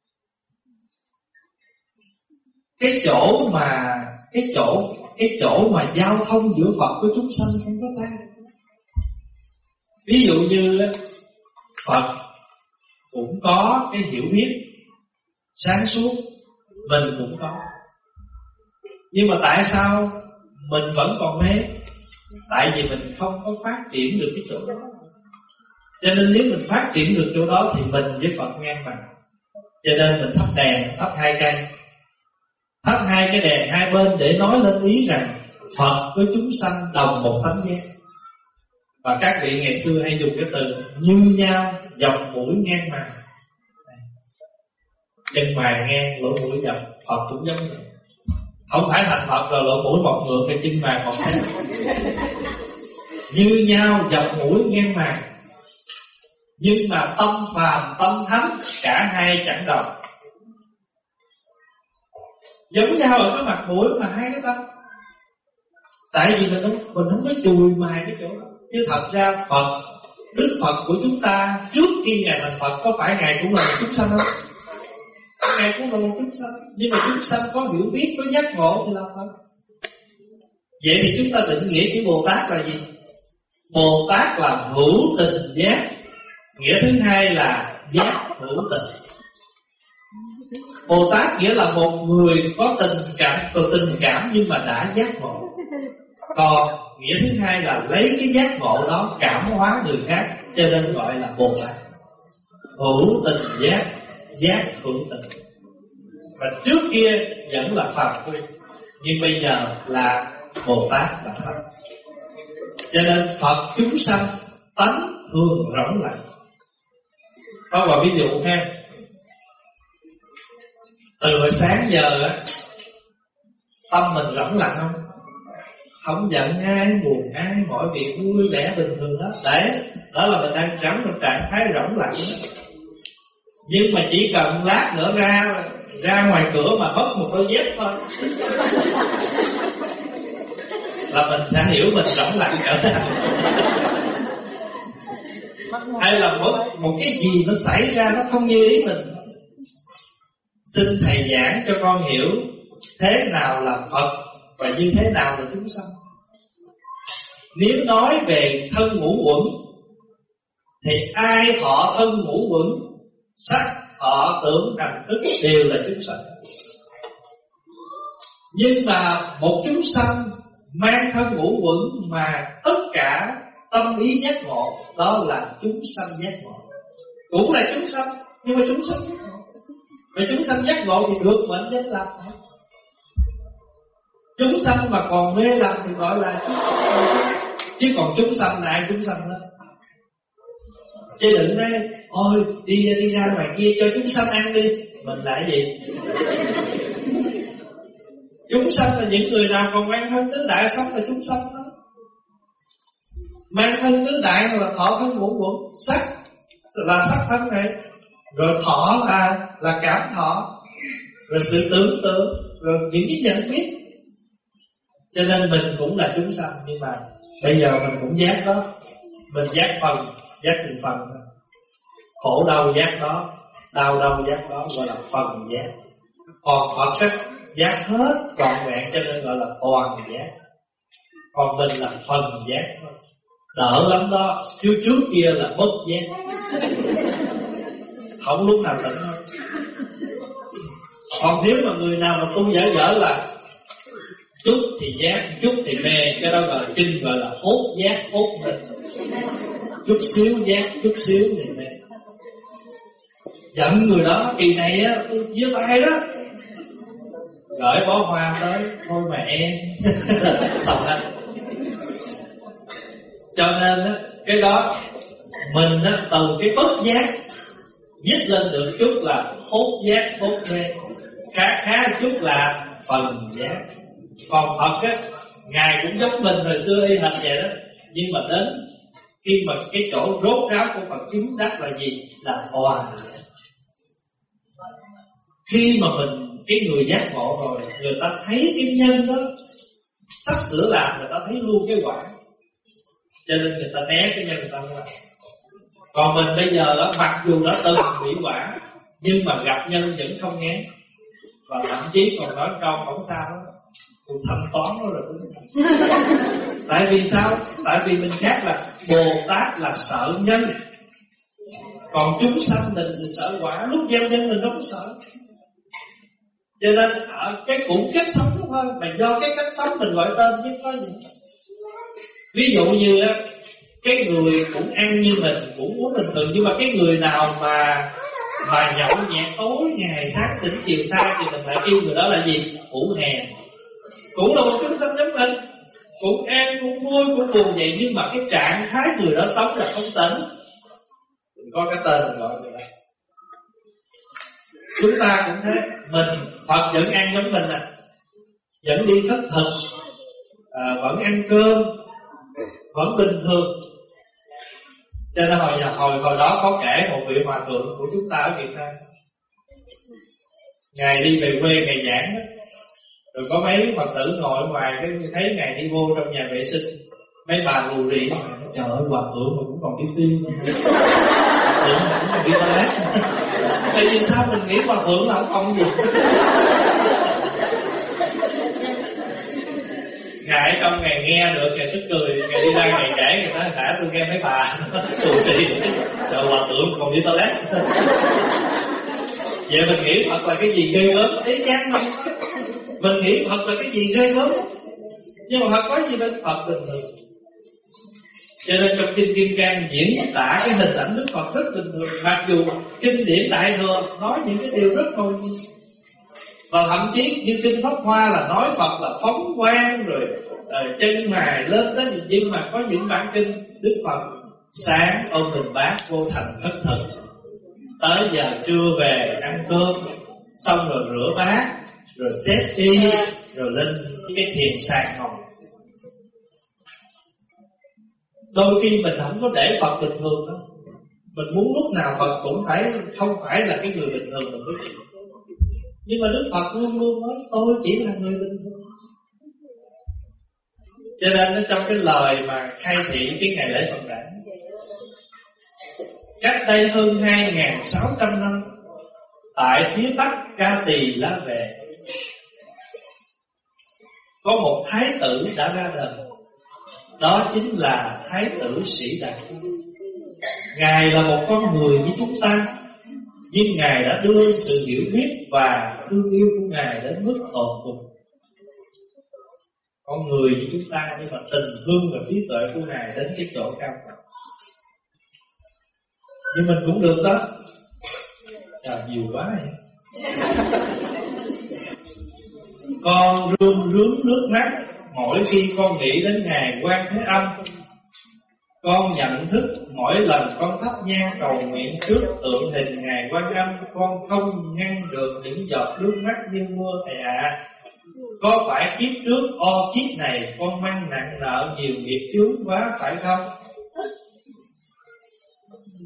Cái chỗ mà cái chỗ cái chỗ mà giao thông giữa Phật với chúng sanh không có xa. Ví dụ như Phật cũng có cái hiểu biết sáng suốt, mình cũng có. Nhưng mà tại sao mình vẫn còn mê? Tại vì mình không có phát triển được cái chỗ đó. Cho nên nếu mình phát triển được chỗ đó thì mình với Phật ngang bằng. Cho nên mình thắp đèn, thắp hai cây, thắp hai cái đèn hai bên để nói lên ý rằng Phật với chúng sanh đồng một tánh giác. Và các vị ngày xưa hay dùng cái từ như nhau, dọc mũi ngang mày. Chân mày ngang, lỗ mũi dọc. Phật cũng giống vậy. Không phải thành Phật rồi lỗ mũi mọc ngược, cái chân mày mọc sáng. Như nhau, dọc mũi ngang mày. Nhưng mà tâm phàm, tâm thánh, cả hai chẳng đồng. Giống nhau ở cái mặt mũi mà hai cái tâm. Tại vì mình không, mình không có chùi mài cái chỗ đó. Chứ thật ra Phật, Đức Phật của chúng ta trước khi Ngài thành Phật có phải Ngài cũng là một chúng sanh không? Ngài cũng là một chúng sanh. Nhưng mà chúng sanh có hiểu biết, có giác ngộ thì là Phật. Vậy thì chúng ta định nghĩa chữ Bồ Tát là gì? Bồ Tát là hữu tình giác. Nghĩa thứ hai là giác hữu tình. Bồ Tát nghĩa là một người có tình cảm, có tình cảm nhưng mà đã giác ngộ. Còn nghĩa thứ hai là lấy cái giác ngộ đó cảm hóa người khác, cho nên gọi là Bồ Tát. Hữu tình giác, giác hữu tình. Và trước kia vẫn là phàm phu, nhưng bây giờ là Bồ Tát là Phật. Cho nên Phật chúng sanh tánh thường rỗng lặng. Có một ví dụ ha. Từ hồi sáng giờ á, tâm mình rỗng lặng không? Không giận ai, buồn ai, mọi việc vui vẻ bình thường đó. Đấy, đó là mình đang trong một trạng thái rỗng lặng đó. Nhưng mà chỉ cần lát nữa ra ra ngoài cửa mà mất một đôi dép thôi là mình sẽ hiểu mình rỗng lặng trở thành. Hay là một, một cái gì nó xảy ra nó không như ý mình. Xin Thầy giảng cho con hiểu thế nào là Phật và như thế nào là chúng sanh. Nếu nói về thân ngũ uẩn thì ai thọ thân ngũ uẩn, sắc, thọ, tưởng, hành, thức đều là chúng sanh. Nhưng mà một chúng sanh mang thân ngũ uẩn mà tất cả tâm ý giác ngộ, đó là chúng sanh giác ngộ. Cũng là chúng sanh, nhưng mà chúng sanh giác ngộ. Và chúng sanh giác ngộ thì được mệnh danh là Phật. Chúng sanh mà còn mê lầm thì gọi là chúng sanh. Chứ còn chúng sanh là ai chúng sanh hết. Chứ đừng nói ôi đi đi ra ngoài kia cho chúng sanh ăn đi. Mình là cái gì? Chúng sanh là những người nào còn mang thân tứ đại sống là chúng sanh đó. Mang thân tứ đại là thọ thân ngũ uẩn. Sắc là sắc thân này, rồi thọ là là cảm thọ, rồi sự tưởng tượng, rồi những cái nhận biết. Cho nên mình cũng là chúng sanh, nhưng mà bây giờ mình cũng giác đó. Mình giác phần, giác từng phần thôi. Khổ đau giác đó, đau đau giác đó, gọi là phần giác. Còn Phật cách giác hết trọn vẹn, cho nên gọi là toàn giác. Còn mình là phần giác thôi. Đỡ lắm đó. Trước trước kia là bất giác, không lúc nào tỉnh đâu. Còn nếu mà người nào mà tu dở dở là chút thì giác, chút thì mê, cái đó gọi kinh gọi là hốt giác hốt mê. Chút xíu giác, chút xíu thì mê. Giận người đó, kỳ này á, tôi giơ tay đó, gửi bó hoa tới, thôi mà em xong hết. Cho nên á, cái đó mình á, từ cái bất giác viết lên được chút là hốt giác hốt mê, khá khá chút là phần giác. Còn Phật á, Ngài cũng giống mình hồi xưa y hệt vậy đó. Nhưng mà đến khi mà cái chỗ rốt ráo của Phật chứng đắc là gì? Là toàn. Khi mà mình, cái người giác ngộ rồi, người ta thấy cái nhân đó sắp sửa làm, người ta thấy luôn cái quả, cho nên người ta né cái nhân người ta không làm. Còn mình bây giờ đó, mặc dù đã từng bị quả, nhưng mà gặp nhân vẫn không nghe. Và thậm chí còn nói câu không sao đó, tôi thanh toán nó rồi cũng sao. Tại vì sao? Tại vì mình khác là Bồ Tát là sợ nhân, còn chúng sanh mình thì sợ quả. Lúc gieo nhân mình đâu có sợ. Cho nên ở cái cũng cách sống đúng không? Mà do cái cách sống mình gọi tên chứ có gì. Ví dụ như á, cái người cũng ăn như mình, cũng uống bình thường, nhưng mà cái người nào mà mà nhậu nhẹt tối ngày, sáng xỉn chiều xa, thì mình lại kêu người đó là gì? Hữu hèn. Cũng là một chúng sanh giống mình, cũng ăn, cũng vui, cũng buồn vậy, nhưng mà cái trạng thái người đó sống là không tỉnh. Mình có cái tên mình gọi người đó. Chúng ta cũng thế, mình Phật vẫn ăn giống mình à, vẫn đi khất thực, à, vẫn ăn cơm, vẫn bình thường. Cho nên hồi, hồi, hồi đó có kể một vị hòa thượng của chúng ta ở Việt Nam, Ngài đi về quê Ngài giảng đó, rồi có mấy Phật tử ngồi ở ngoài, cái thấy Ngài đi vô trong nhà vệ sinh, mấy bà rù rì, trời ơi hòa thượng mà cũng còn đi tiêu, hòa thượng mà cũng còn đi toilet. Tại vì sao mình nghĩ hòa thượng là không còn gì. Ngài trong Ngài nghe được, Ngài tức cười, Ngài đi ra Ngài kể, Ngài nói hả tôi nghe mấy bà xù xì, trời hòa thượng còn đi toilet. Vậy mình nghĩ Phật là cái gì ghê gớm, ý chán không? Mình nghĩ Phật là cái gì ghê gớm, nhưng mà Phật có gì bên Phật bình thường. Cho nên trong kinh Kim Cang diễn tả cái hình ảnh Đức Phật rất bình thường, mặc dù kinh điển Đại Thừa nói những cái điều rất ngầu nhiên. Và thậm chí như kinh Pháp Hoa là nói Phật là phóng quang rồi uh, chân mài lên tới, nhưng mà có những bản kinh Đức Phật sáng ôm bình bát vô thành thất thực, tới giờ trưa về ăn cơm, xong rồi rửa bát, rồi xếp y, rồi lên cái thiền sàn ngồi. Đôi khi mình không có để Phật bình thường đó. Mình muốn lúc nào Phật cũng phải không phải là cái người bình thường mình biết. Nhưng mà Đức Phật luôn luôn nói tôi chỉ là người bình thường. Cho nên trong cái lời mà khai thị cái ngày lễ Phật đản, cách đây hơn hai nghìn sáu trăm năm, tại phía bắc Ca Tỳ La Vệ, có một thái tử đã ra đời. Đó chính là Thái tử Sĩ Đạt. Ngài là một con người như chúng ta, nhưng Ngài đã đưa sự hiểu biết và thương yêu của Ngài đến mức tột cùng. Con người như chúng ta, nhưng mà tình thương và trí tuệ của Ngài đến cái chỗ cao nhất. Nhưng mình cũng được đó. Trời nhiều quá vậy. Con rơm rướm nước mắt mỗi khi con nghĩ đến Ngài Quan Thế Âm. Con nhận thức mỗi lần con thắp nhang cầu nguyện trước tượng hình Ngài Quan Âm, con không ngăn được những giọt nước mắt như mưa thầy ạ. À. Có phải kiếp trước o kiếp này con mang nặng nợ nhiều nghiệp chướng quá phải không?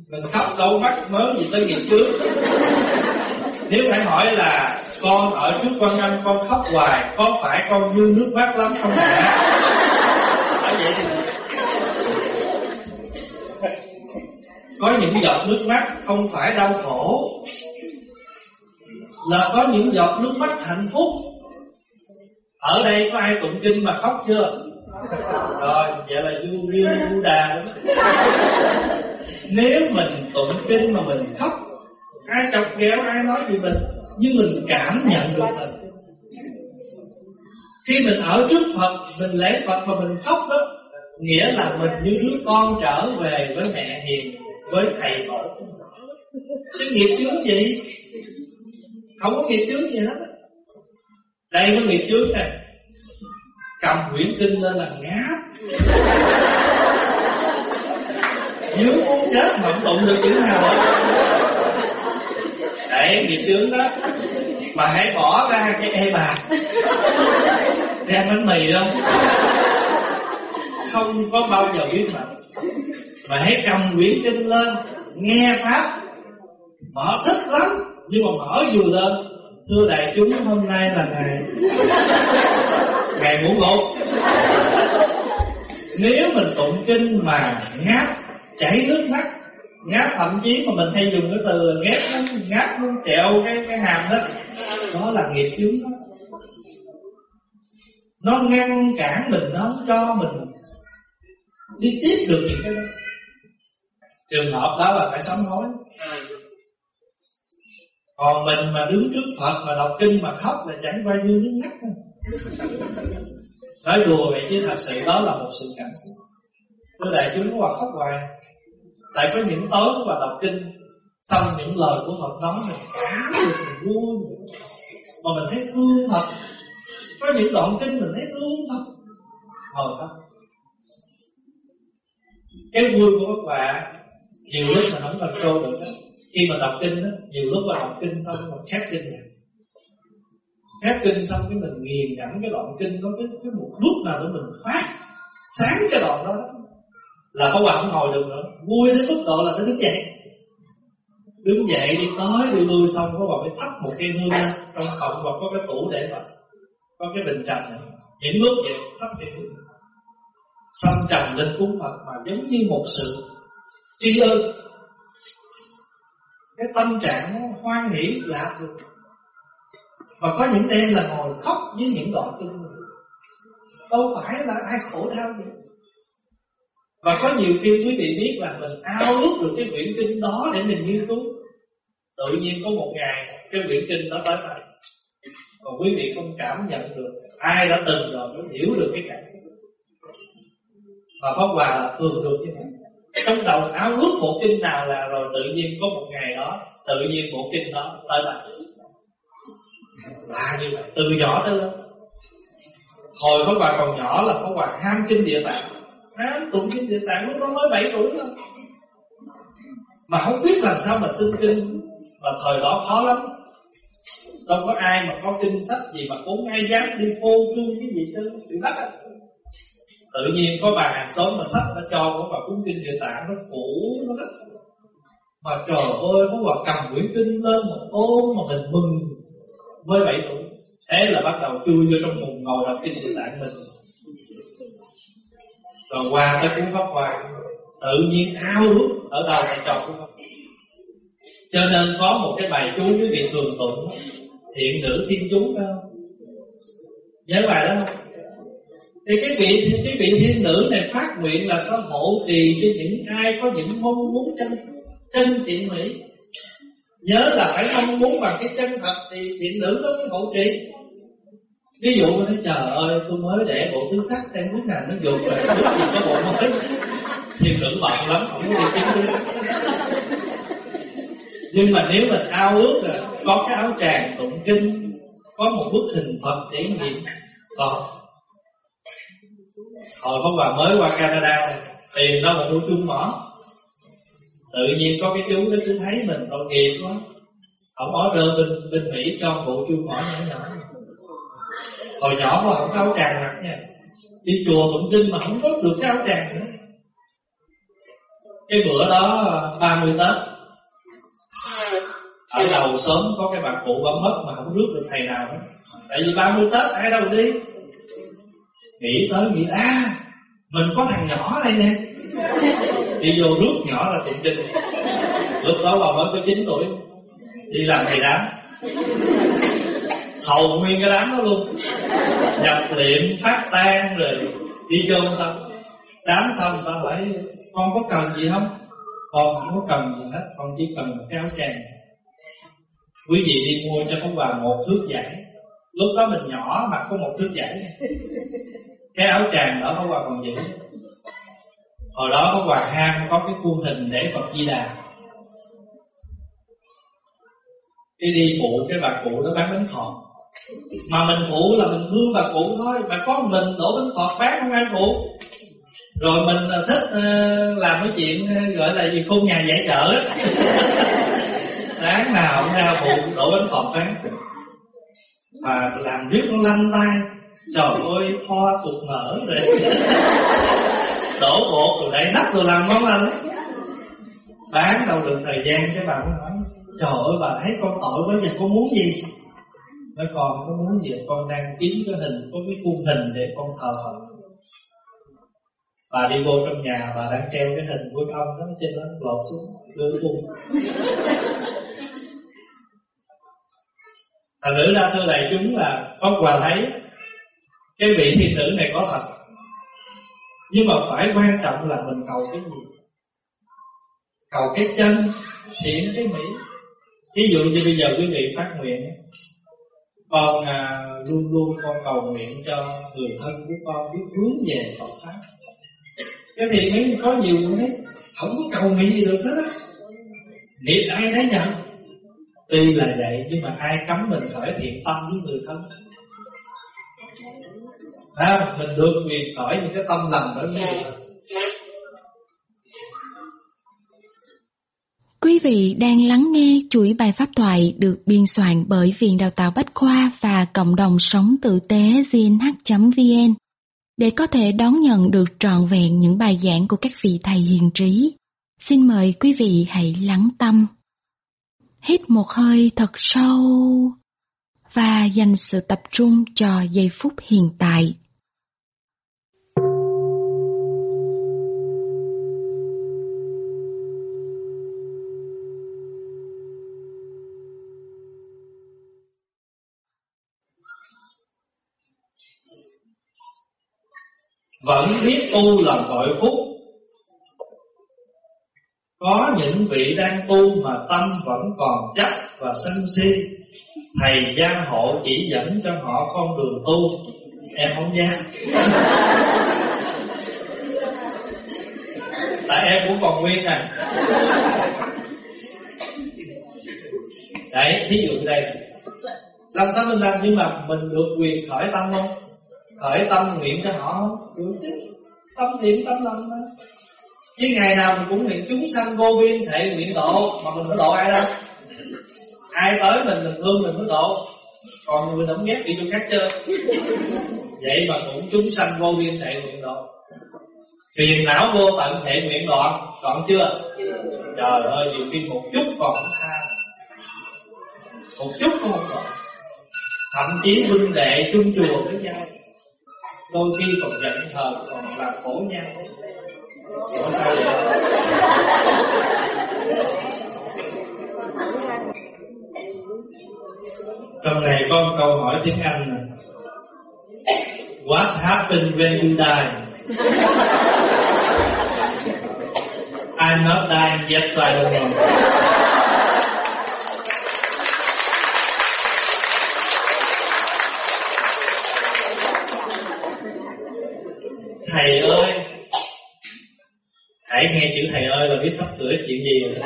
Mình khóc đâu mắc mớ gì tới nghiệp trước. Nếu phải hỏi là con ở trước Quan Âm con khóc hoài, có phải con dư nước mắt lắm không hả? Nói vậy thì có những giọt nước mắt không phải đau khổ, là có những giọt nước mắt hạnh phúc. Ở đây có ai tụng kinh mà khóc chưa? Rồi, vậy là du riêu du đà đó. Nếu mình tụng kinh mà mình khóc, ai chọc ghẹo, ai nói gì mình, nhưng mình cảm nhận được mình. Khi mình ở trước Phật, mình lễ Phật mà mình khóc đó, nghĩa là mình như đứa con trở về với mẹ hiền, với thầy tổ. Cái nghiệp chướng gì? Không có nghiệp chướng gì hết. Đây có nghiệp chướng nè. Cầm quyển kinh lên là ngáp, dướng muốn chết mà không đụng được chữ nào đó. Đấy, nghiệp chướng đó. Mà hãy bỏ ra cái e bạc đem bánh mì không, không có bao giờ biết mà. Mà hãy cầm quyển kinh lên nghe pháp, mở thích lắm, nhưng mà mở vừa lên, thưa đại chúng, hôm nay là ngày ngày ngủ ngục. Nếu mình tụng kinh mà ngáp, chảy nước mắt, ngáp, thậm chí mà mình hay dùng cái từ là ghét nó, ngáp nó trẹo cái cái hàm đó, đó là nghiệp chướng đó. Nó ngăn cản mình, nó cho mình đi tiếp được những cái đó. Trường hợp đó là phải sám hối. Còn mình mà đứng trước Phật mà đọc kinh mà khóc là chẳng qua như nước mắt thôi. Nói đùa vậy chứ thật sự đó là một sự cảm xúc. Tôi đại chúng có khóc hoài. Tại có những tối và đọc kinh, xong những lời của Phật nói mình cảm được, mình vui, mà mình thấy thương Phật. Có những đoạn kinh mình thấy thương Phật, ngồi khóc. Cái vui của các bạn nhiều lúc mà không control được đó. Khi mà đọc kinh đó, nhiều lúc mà đọc kinh xong mình khép kinh này, khép kinh xong cái mình nghiền ngẫm cái đoạn kinh, có cái, cái một lúc nào đó mình phát sáng cái đoạn đó, đó là có bạn không ngồi được nữa, vui đến mức độ là nó đứng dậy, đứng dậy đi tới đi lui, xong có bạn phải thắp một cây hương lên trong phòng, hoặc có cái tủ để mà có cái bình trần này, những lúc vậy thắp cây hương, xong trầm lên cúng Phật mà giống như một sự tri ân. Cái tâm trạng nó hoan hỷ lạc được. Và có những đêm là ngồi khóc với những đoạn kinh, đâu phải là ai khổ đau vậy. Và có nhiều khi quý vị biết là mình ao ước được cái quyển kinh đó để mình nghiên cứu. Tự nhiên có một ngày cái quyển kinh đó tới đây, còn quý vị không cảm nhận được. Ai đã từng rồi mới hiểu được cái cảm xúc. Và Pháp Hòa là thường được như vậy. Trong đầu áo ước bộ kinh nào là rồi tự nhiên có một ngày đó, tự nhiên bộ kinh đó tới đây. Là như vậy, từ nhỏ tới lớn. Hồi Pháp Hòa còn nhỏ là Pháp Hòa ham kinh Địa Tạng, ham tụng kinh Địa Tạng, lúc đó mới bảy tuổi thôi. Mà không biết làm sao mà xin kinh. Và thời đó khó lắm, đâu có ai mà có kinh sách gì mà cũng ai dám đi phô trương cái gì chứ, bị bắt á. Tự nhiên có bà hàng xóm mà sách nó cho có bà cuốn kinh Địa Tạng, nó cũ nó đất. Mà trời ơi, có bà cầm quyển kinh lên một ôm mà mình mừng với bảy tuổi. Thế là bắt đầu chui vô trong vùng ngồi đọc kinh Địa Tạng mình. Rồi qua tới cuốn Pháp Hoa, tự nhiên ao ước ở đầu thầy trò của Pháp. Cho nên có một cái bài chú quý vị thường tụng, thiện nữ thiên chú phải không? Nhớ bài đó không? Thì cái vị cái vị thiên nữ này phát nguyện là sao hộ trì cho những ai có những mong muốn chân chân thiện mỹ. Nhớ là phải mong muốn bằng cái chân thật thì thiện nữ nó mới hộ trì. Ví dụ tôi nói trời ơi, tôi mới để bộ tứ sắc xem lúc nào nó dồn về, lúc gì có bộ mới. Thiên nữ bận lắm, không có đi kiếm tứ sắc. Nhưng mà nếu mình ao ước là có cái áo tràng tụng kinh, có một bức hình Phật để nghiệm. Còn hồi có bà mới qua Canada này, tiền đâu mà mua chung mỏ. Tự nhiên có cái chú đó chú thấy mình tội nghiệp quá, ông order bên bên Mỹ cho bộ chung mỏ nhỏ nhỏ. Hồi nhỏ mà không có áo tràng mặc nha, đi chùa tụng kinh mà không có được cái áo tràng nữa. Cái bữa đó ba mươi Tết, ở đầu xóm có cái bà cụ bà mất mà không rước được thầy nào hết. Tại vì ba mươi Tết ai đâu đi. Nghĩ tới nghĩ à, mình có thằng nhỏ đây nè, đi vô rước nhỏ là tụng kinh. Lúc đó bà mới có chín tuổi, đi làm thầy đám, hầu nguyên cái đám đó luôn, nhập liệm phát tang rồi đi chôn xong. Đám xong người ta hỏi con có cần gì không? Con không có cần gì hết, con chỉ cần một cái áo tràng. Quý vị đi mua cho con bà một thước vải. Lúc đó mình nhỏ mặc có một thước vải. Cái áo tràng đó có bà còn giữ. Hồi đó có bà ham có cái khuôn hình để Phật Di Đà. Cái đi phụ cái bà cụ đó bán bánh khọt. Mà mình phụ là mình thương bà cụ thôi, mà có mình đổ bánh khọt bán không ai phụ. Rồi mình thích uh, làm cái chuyện uh, gọi là gì khôn nhà giải chợ á. Sáng nào cũng ra phụ đổ bánh khọt bán. Mà làm riết nó lanh tay. Trời ơi, kho tuột mỡ rồi. Đổ bột rồi đẩy nắp rồi làm món ăn. Bán đâu được thời gian cái bà mới hỏi trời ơi bà thấy con tội quá giờ con muốn gì? Nói con có muốn gì, con đang kiếm cái hình, có cái khuôn hình để con thờ Phật. Bà đi vô trong nhà, bà đang treo cái hình của ông đó trên đó, lột xuống đưa cung. Thành nữ ra thưa đại chúng là con quà thấy cái vị thiên nữ này có thật, nhưng mà phải quan trọng là mình cầu cái gì. Cầu cái chân, thiện cái mỹ. Ví dụ như bây giờ quý vị phát nguyện, con à, luôn luôn con cầu nguyện cho người thân của con biết hướng về Phật pháp. Cái thiện mỹ có nhiều người đấy, không có cầu nguyện gì được hết á, niệm ai nấy nhận. Tuy là vậy nhưng mà ai cấm mình khởi thiện tâm với người thân? À, mình được quyền khởi những cái tâm lành đối với người thân. Quý vị đang lắng nghe chuỗi bài pháp thoại được biên soạn bởi Viện Đào tạo Bách Khoa và Cộng đồng Sống Tử tế G N H chấm V N. Để có thể đón nhận được trọn vẹn những bài giảng của các vị thầy hiền trí, xin mời quý vị hãy lắng tâm. Hít một hơi thật sâu và dành sự tập trung cho giây phút hiện tại. Vẫn biết tu là tội phúc. Có những vị đang tu mà tâm vẫn còn chấp và sân si, thầy gia hộ chỉ dẫn cho họ con đường tu. Em không dám. Tại em cũng còn nguyên à. Đấy, thí dụ đây, làm sao mình làm, nhưng mà mình được quyền khởi tâm không? Khởi tâm nguyện cho họ được chứ. Tâm niệm tâm lành đó. Chứ ngày nào mình cũng nguyện chúng sanh vô biên thể nguyện độ, mà mình có độ ai đâu. Ai tới mình mình thương mình mới độ, còn mình không ghét bị cho cắt chơi. Vậy mà cũng chúng sanh vô biên thể nguyện độ. Phiền não vô tận thể nguyện đoạn, đoạn chưa? Trời ơi, nhiều khi một chút còn không tha, một chút cũng không còn. Thậm chí huynh đệ chung chùa với nhau, đôi khi còn giận hờn, còn làm khổ nhau. Ủa sao vậy? Trong này có một câu hỏi tiếng Anh nè. What happened when you die? I'm not dying yet, so I don't know. Thầy ơi, hãy nghe chữ thầy ơi là biết sắp sửa chuyện gì rồi.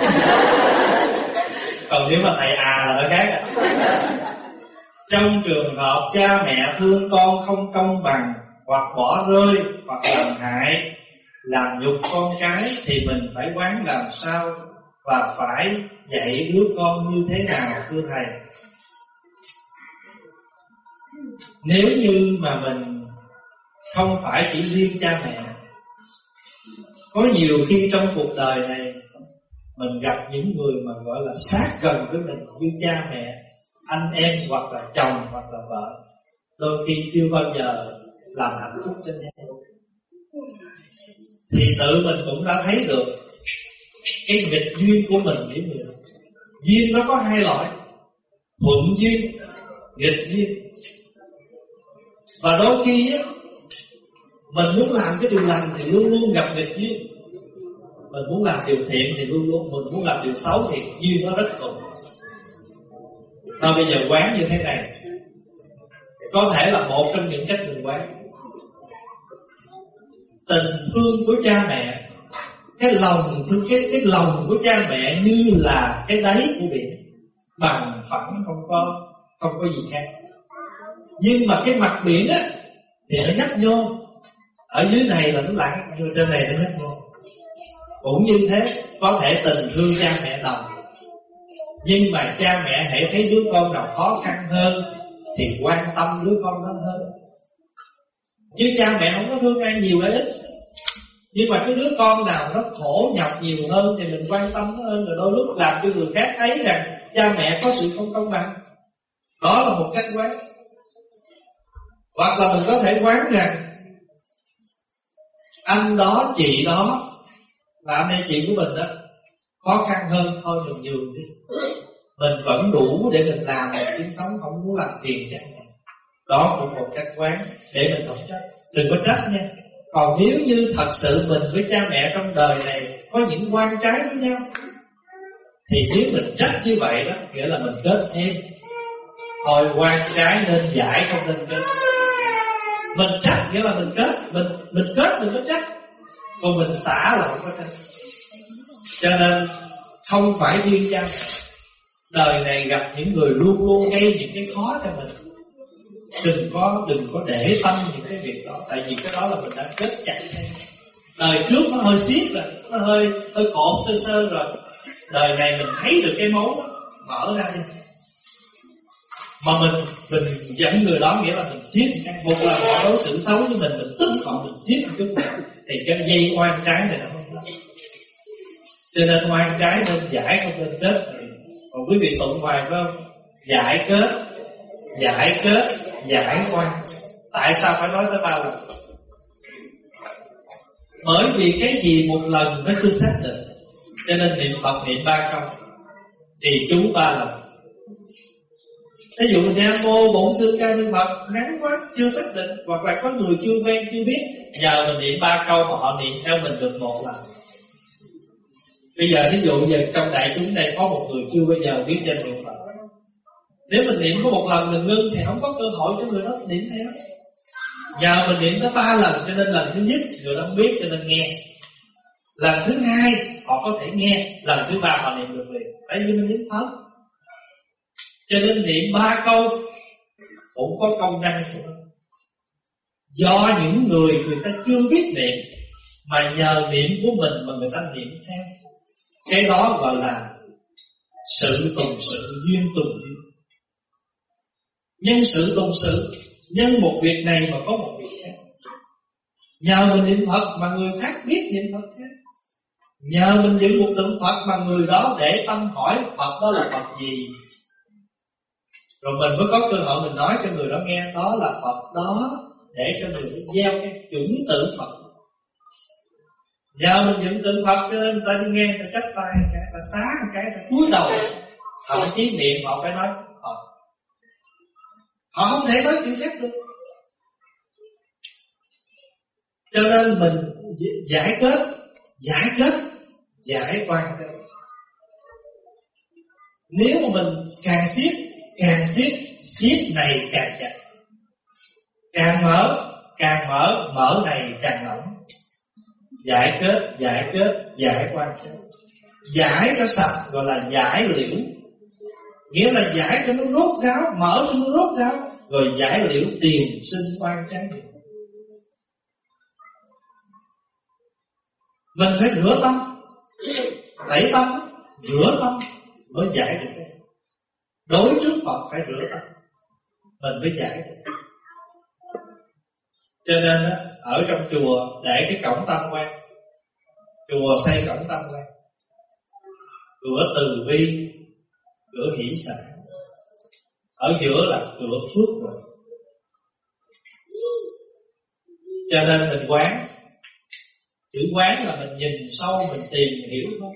Còn nếu mà thầy à là nó khác. Trong trường hợp cha mẹ thương con không công bằng, hoặc bỏ rơi, hoặc làm hại, làm nhục con cái, thì mình phải quán làm sao và phải dạy đứa con như thế nào thưa thầy? Nếu như mà mình không phải chỉ riêng cha mẹ, Có nhiều khi trong cuộc đời này mình gặp những người mà gọi là sát gần với mình, như cha mẹ, anh em, hoặc là chồng, hoặc là vợ, đôi khi chưa bao giờ làm hạnh phúc cho nhau, thì tự mình cũng đã thấy được cái nghịch duyên của mình với người đó. Duyên nó có hai loại: thuận duyên, nghịch duyên. Và đôi khi á, mình muốn làm cái điều lành thì luôn luôn gặp nghịch duyên. Mình muốn làm điều thiện thì luôn luôn, mình muốn làm điều xấu thì duyên nó rất thuận. Thôi bây giờ quán như thế này, có thể là một trong những cách mình quán. Tình thương của cha mẹ, cái lòng thương cái cái lòng của cha mẹ như là cái đáy của biển, bằng phẳng, không có không có gì khác. Nhưng mà cái mặt biển á thì nó nhấp nhô, ở dưới này là nó lặng, nhưng trên này nó nhấp nhô. Cũng như thế, có thể tình thương cha mẹ đồng, nhưng mà cha mẹ hãy thấy đứa con nào khó khăn hơn thì quan tâm đứa con đó hơn. Chứ cha mẹ không có thương ai nhiều hay ít, nhưng mà cái đứa con nào nó khổ nhọc nhiều hơn thì mình quan tâm nó hơn. Rồi đôi lúc làm cho người khác thấy rằng cha mẹ có sự không công bằng. Đó là một cách quán. Hoặc là mình có thể quán rằng anh đó, chị đó là anh em chị của mình đó, khó khăn hơn, thôi mình nhường đi, mình vẫn đủ để mình làm một kiếm sống, không muốn làm phiền cha mẹ. Đó cũng một cách quán để mình không trách. Đừng có trách nha. Còn nếu như thật sự mình với cha mẹ trong đời này có những quan trái với nhau, thì nếu mình trách như vậy đó, nghĩa là mình kết thêm. Thôi quan trái nên giải, không nên kết. Mình trách nghĩa là mình kết, mình mình kết mình có trách, còn mình xả là không có trách. Cho nên không phải riêng cha mẹ, đời này gặp những người luôn luôn gây những cái khó cho mình, đừng có đừng có để tâm những cái việc đó, tại vì cái đó là mình đã kết chặt thêm. Đời trước nó hơi xiết rồi, nó hơi hơi cộm sơ sơ rồi. Đời này mình thấy được cái máu đó, mở ra đi. Mà mình mình dẫn người đó, nghĩa là mình xiết một lần họ đối xử xấu với mình, mình tức họ, mình xiết một chút nữa, thì cái dây oan trái này nó không có. Cho nên oan trái nên giải, không nên kết. Còn quý vị tụng hoài phải không? Giải kết, giải kết, giải oan. Tại sao phải nói tới ba lần? Bởi vì cái gì một lần nó chưa xác định, cho nên niệm Phật niệm ba câu, trì chú ba lần. Ví dụ Nam Mô Bổn Sư Ca Ni Phật ngắn quá, chưa xác định, hoặc là có người chưa quen, chưa biết, nhờ mình niệm ba câu mà họ niệm theo mình được một lần. Bây giờ ví dụ giờ trong đại chúng đây có một người chưa bao giờ biết trên niệm Phật, nếu mình niệm có một lần mình ngưng thì không có cơ hội cho người đó niệm theo. Nhờ mình niệm tới ba lần, cho nên lần thứ nhất người đó không biết, cho nên nghe. Lần thứ hai họ có thể nghe, lần thứ ba họ niệm được liền, tại vì mình niệm Phật. Cho nên niệm ba câu cũng có công năng của nó. Do những người người ta chưa biết niệm, mà nhờ niệm của mình mà người ta niệm theo. Cái đó gọi là sự tùng sự, duyên tùng duyên. Nhân sự tùng sự, nhân một việc này mà có một việc khác. Nhờ mình niệm Phật mà người khác biết niệm Phật khác. Nhờ mình dựng một tượng Phật mà người đó để tâm hỏi Phật đó là Phật gì, rồi mình mới có cơ hội mình nói cho người đó nghe đó là Phật đó, để cho người đó gieo cái chuẩn tượng Phật. Nhờ mình dựng tượng Phật cho nên người ta đi nghe, người ta chắp tay một cái, người ta xá một cái, người ta cúi đầu, họ phải chí miệng, họ phải nói Phật. Họ không thể nói chữ khác được. Cho nên mình giải kết, giải kết, giải quan kết. Nếu mà mình càng siết, càng siết, siết này càng chặt, càng mở, càng mở, mở này càng lỏng. Giải kết, giải kết, giải quan kết. Giải cho sạch gọi là giải liễu, nghĩa là giải cho nó rốt ráo, mở cho nó rốt ráo, rồi giải liễu tiền sinh quan trái. Mình phải rửa tâm, tẩy tâm, rửa tâm mới giải được. Đối trước Phật phải rửa tâm, mình mới giải được. Cho nên ở trong chùa để cái cổng tam quan, Chùa xây cổng tâm lên, cửa từ bi, cửa hỷ xả, ở giữa là cửa phước rồi. Cho nên mình quán, chữ quán là mình nhìn sâu, mình tìm hiểu thôi.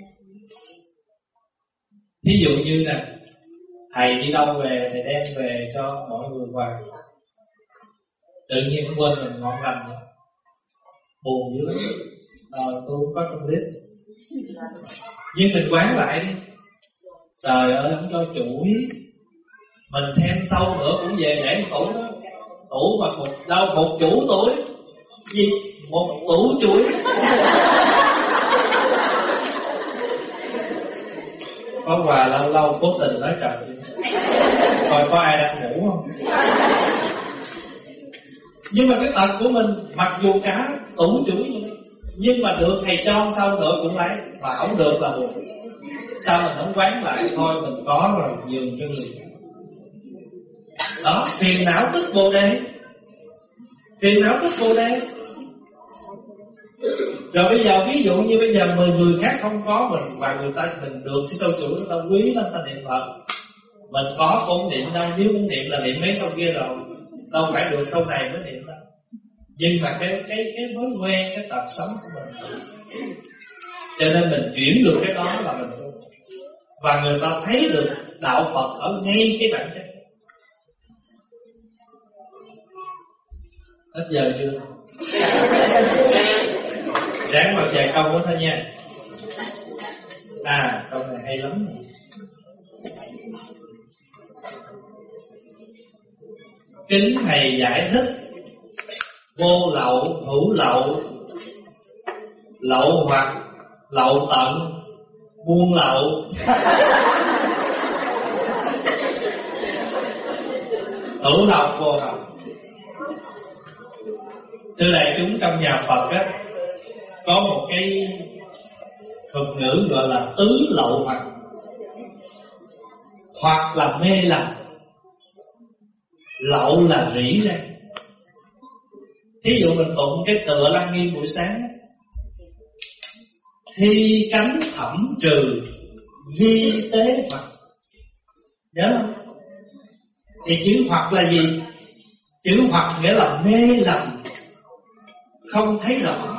Ví dụ như nè, thầy đi đâu về thì đem về cho mọi người quà, tự nhiên quên mình ngon lành rồi, buồn dữ lắm. Rồi tôi cũng có trong list, nhưng mình quán lại đi. Trời ơi, không cho chuỗi, mình thêm sâu nữa cũng về để một tủ đó. Tủ mà một đâu một chủ tuổi gì, một tủ chuỗi. Có quà lâu lâu cố tình nói trời, coi có ai đang ngủ không. Nhưng mà cái tật của mình, mặc dù cả tủ chuỗi nhưng mà được thầy cho sao nữa cũng lấy, mà không được là buồn. Sao mình không quán lại thôi, mình có rồi nhường cho người. Đó, phiền não tức bồ đề, phiền não tức bồ đề. Rồi bây giờ ví dụ như bây giờ mười người khác không có mình, và người ta mình được cái sâu chuỗi, người ta quý lắm, ta niệm Phật. Mình có cũng niệm đâu, nếu muốn niệm là niệm mấy sau kia rồi, đâu phải được sau này mới niệm đâu. Nhưng mà cái cái cái thói quen, cái tập sống của mình, cho nên mình chuyển được cái đó là mình tu. Và người ta thấy được đạo Phật ở ngay cái bản chất. Hết giờ chưa? Ráng vào vài câu nữa thôi nha. À, câu này hay lắm này. Kính thầy giải thích vô lậu, hữu lậu, lậu hoặc, lậu tận, buôn lậu. Hữu lậu, vô lậu. Thưa đại chúng, trong nhà Phật á, có một cái thuật ngữ gọi là tứ lậu hoặc, hoặc là mê lầm. Lậu là rỉ ra. Thí dụ mình tụng cái tựa Lăng Nghiêm buổi sáng, thi cánh thẩm trừ vi tế hoặc, nhớ không? Thì chữ hoặc là gì? Chữ hoặc nghĩa là mê lầm, không thấy rõ.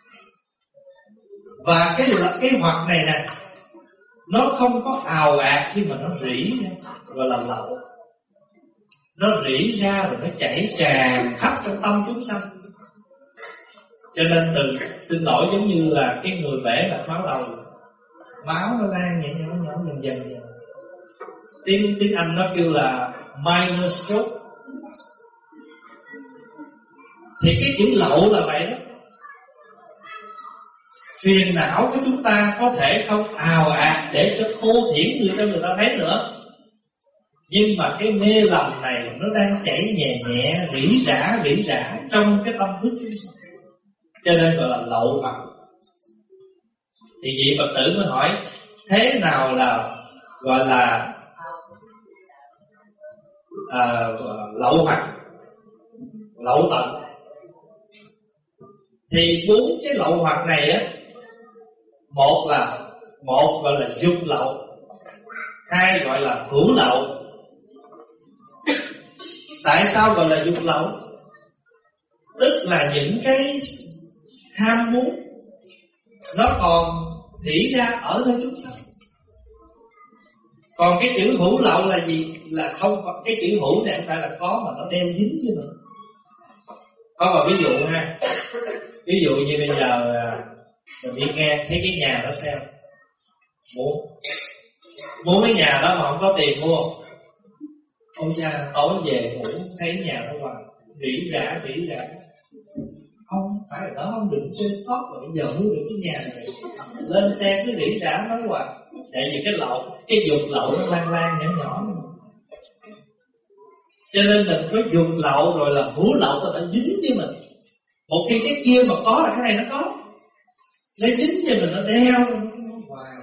Và cái cái hoặc này nè, nó không có ào ạt, nhưng mà nó rỉ ra, gọi là lậu. Nó rỉ ra rồi nó chảy tràn khắp trong tâm chúng sanh. Cho nên từ xin lỗi giống như là cái người bể mạch máu đầu, máu nó lan nhẹ nhỏ nhỏ dần dần dần. Tiếng tiếng Anh nó kêu là minor stroke. Thì cái chữ lậu là vậy đó. Phiền não của chúng ta có thể không ào ạt để cho thô thiển người cho người ta thấy nữa, nhưng mà cái mê lầm này nó đang chảy nhẹ nhẹ, rỉ rả, rỉ rả trong cái tâm thức chúng ta. Cho nên gọi là lậu hoặc. Thì vị Phật tử mới hỏi, thế nào là gọi là à, lậu hoặc, lậu tận? Thì bốn cái lậu hoặc này á, một là một gọi là dục lậu, hai gọi là hữu lậu. Tại sao gọi là dục lậu? Tức là những cái ham muốn nó còn rỉ ra ở nơi chúng sanh. Còn cái chữ hữu lậu là gì? Là không, cái chữ hữu này không phải là có, mà nó đeo dính với mình. Có một ví dụ ha. Ví dụ như bây giờ mình đi ngang thấy cái nhà đó sale, muốn mua cái nhà đó mà không có tiền mua. Ôi cha, tối về ngủ thấy nhà đó hoài rỉ rả rỉ rả. Không phải đó, không đừng chơi stop rồi, bây giờ mua được cái nhà này, lên xe cứ rỉ rả nói hoài. Tại vì cái lậu, cái dục lậu nó lan lan nhỏ nhỏ. Cho nên mình có dục lậu rồi là hữu lậu, nó đã dính với mình. Một khi cái kia mà có là cái này nó có, nó dính cho mình, nó đeo hoài.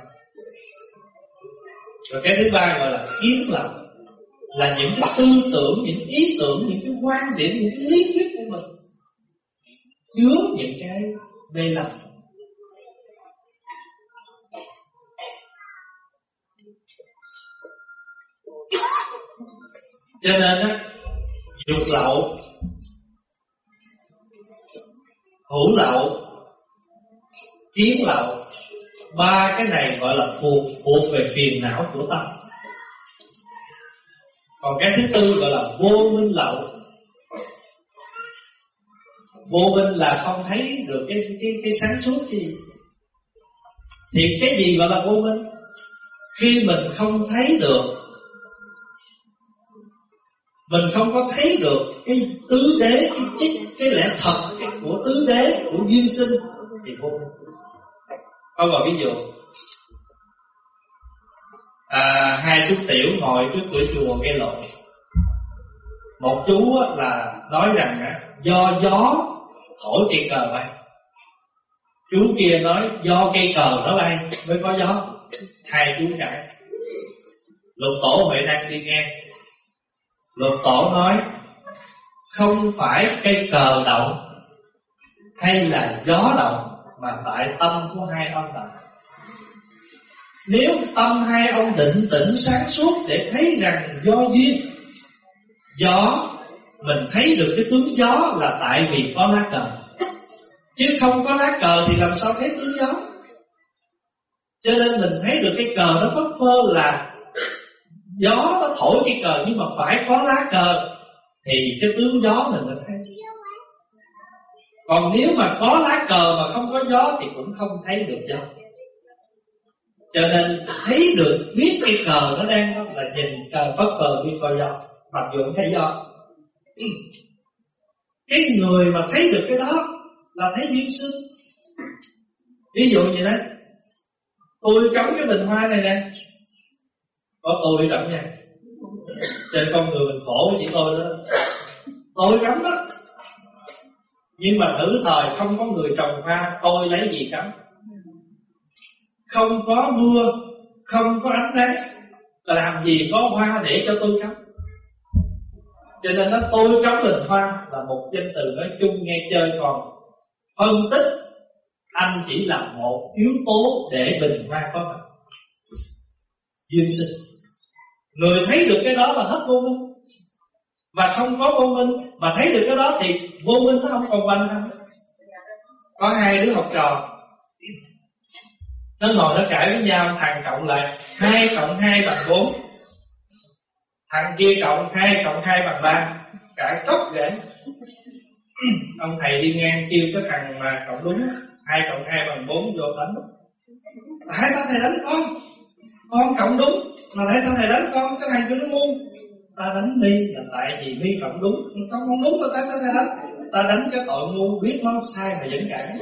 Rồi cái thứ ba gọi là kiến lậu, là những cái tư tưởng, những ý tưởng, những cái quan điểm, những cái lý thuyết của mình chứa những cái mê lầm. Cho nên á, dục lậu, hữu lậu, kiến lậu, ba cái này gọi là thuộc thuộc về phiền não của tâm. Còn cái thứ tư gọi là vô minh lậu. Vô minh là không thấy được cái cái cái sáng suốt gì. Thì cái gì gọi là vô minh? Khi mình không thấy được, mình không có thấy được cái tứ đế, cái cái, cái lẽ thật cái của tứ đế, của duyên sinh thì vô minh. Có một ví dụ, à, hai chú tiểu ngồi trước cửa chùa gây lộn. Một chú là nói rằng do gió thổi cây cờ bay, chú kia nói do cây cờ nó bay mới có gió. Hai chú cãi. Lục tổ Huệ Năng đi ngang. Lục tổ nói không phải cây cờ động hay là gió động, mà tại tâm của hai ông động. Nếu tâm hai ông định tĩnh sáng suốt để thấy rằng do duyên, gió, mình thấy được cái tướng gió là tại vì có lá cờ. Chứ không có lá cờ thì làm sao thấy tướng gió. Cho nên mình thấy được cái cờ nó phất phơ là gió nó thổi cái cờ, nhưng mà phải có lá cờ thì cái tướng gió mình mới thấy. Còn nếu mà có lá cờ mà không có gió thì cũng không thấy được gió. Cho nên thấy được, biết cái cờ nó đang đó là nhìn cờ phất cờ biết coi gió, mặc dù không thấy gió. Cái người mà thấy được cái đó là thấy duyên sinh. Ví dụ như đấy, tôi cắm cái bình hoa này nè, có tôi cắm nha. Trên con người mình khổ chỉ tôi đó, tôi cắm đó. Nhưng mà thử thời không có người trồng hoa, tôi lấy gì cắm? Không có mưa, không có ánh nắng, làm gì có hoa để cho tôi cắm? Cho nên nó tôi cắm bình hoa là một danh từ nói chung nghe chơi, còn phân tích anh chỉ là một yếu tố để bình hoa có mặt. Duyên sinh. Người thấy được cái đó là hết vô minh. Và không có vô minh mà thấy được cái đó thì vô minh nó không còn banh thân. Có hai đứa học trò, nó ngồi nó cãi với nhau, thằng cộng lại hai cộng hai bằng bốn, thằng kia cộng hai cộng hai bằng ba, cãi cốc vậy. Ông thầy đi ngang kêu cái thằng mà cộng đúng hai cộng hai bằng bốn vô đánh. Tại sao thầy đánh con? Con cộng đúng, mà tại sao thầy đánh con? Cái thằng kia nó ngu. Ta đánh Mi là tại vì Mi cộng đúng, con không đúng mà tại sao thầy đánh? Ta đánh cái tội ngu, biết nó sai mà vẫn cãi.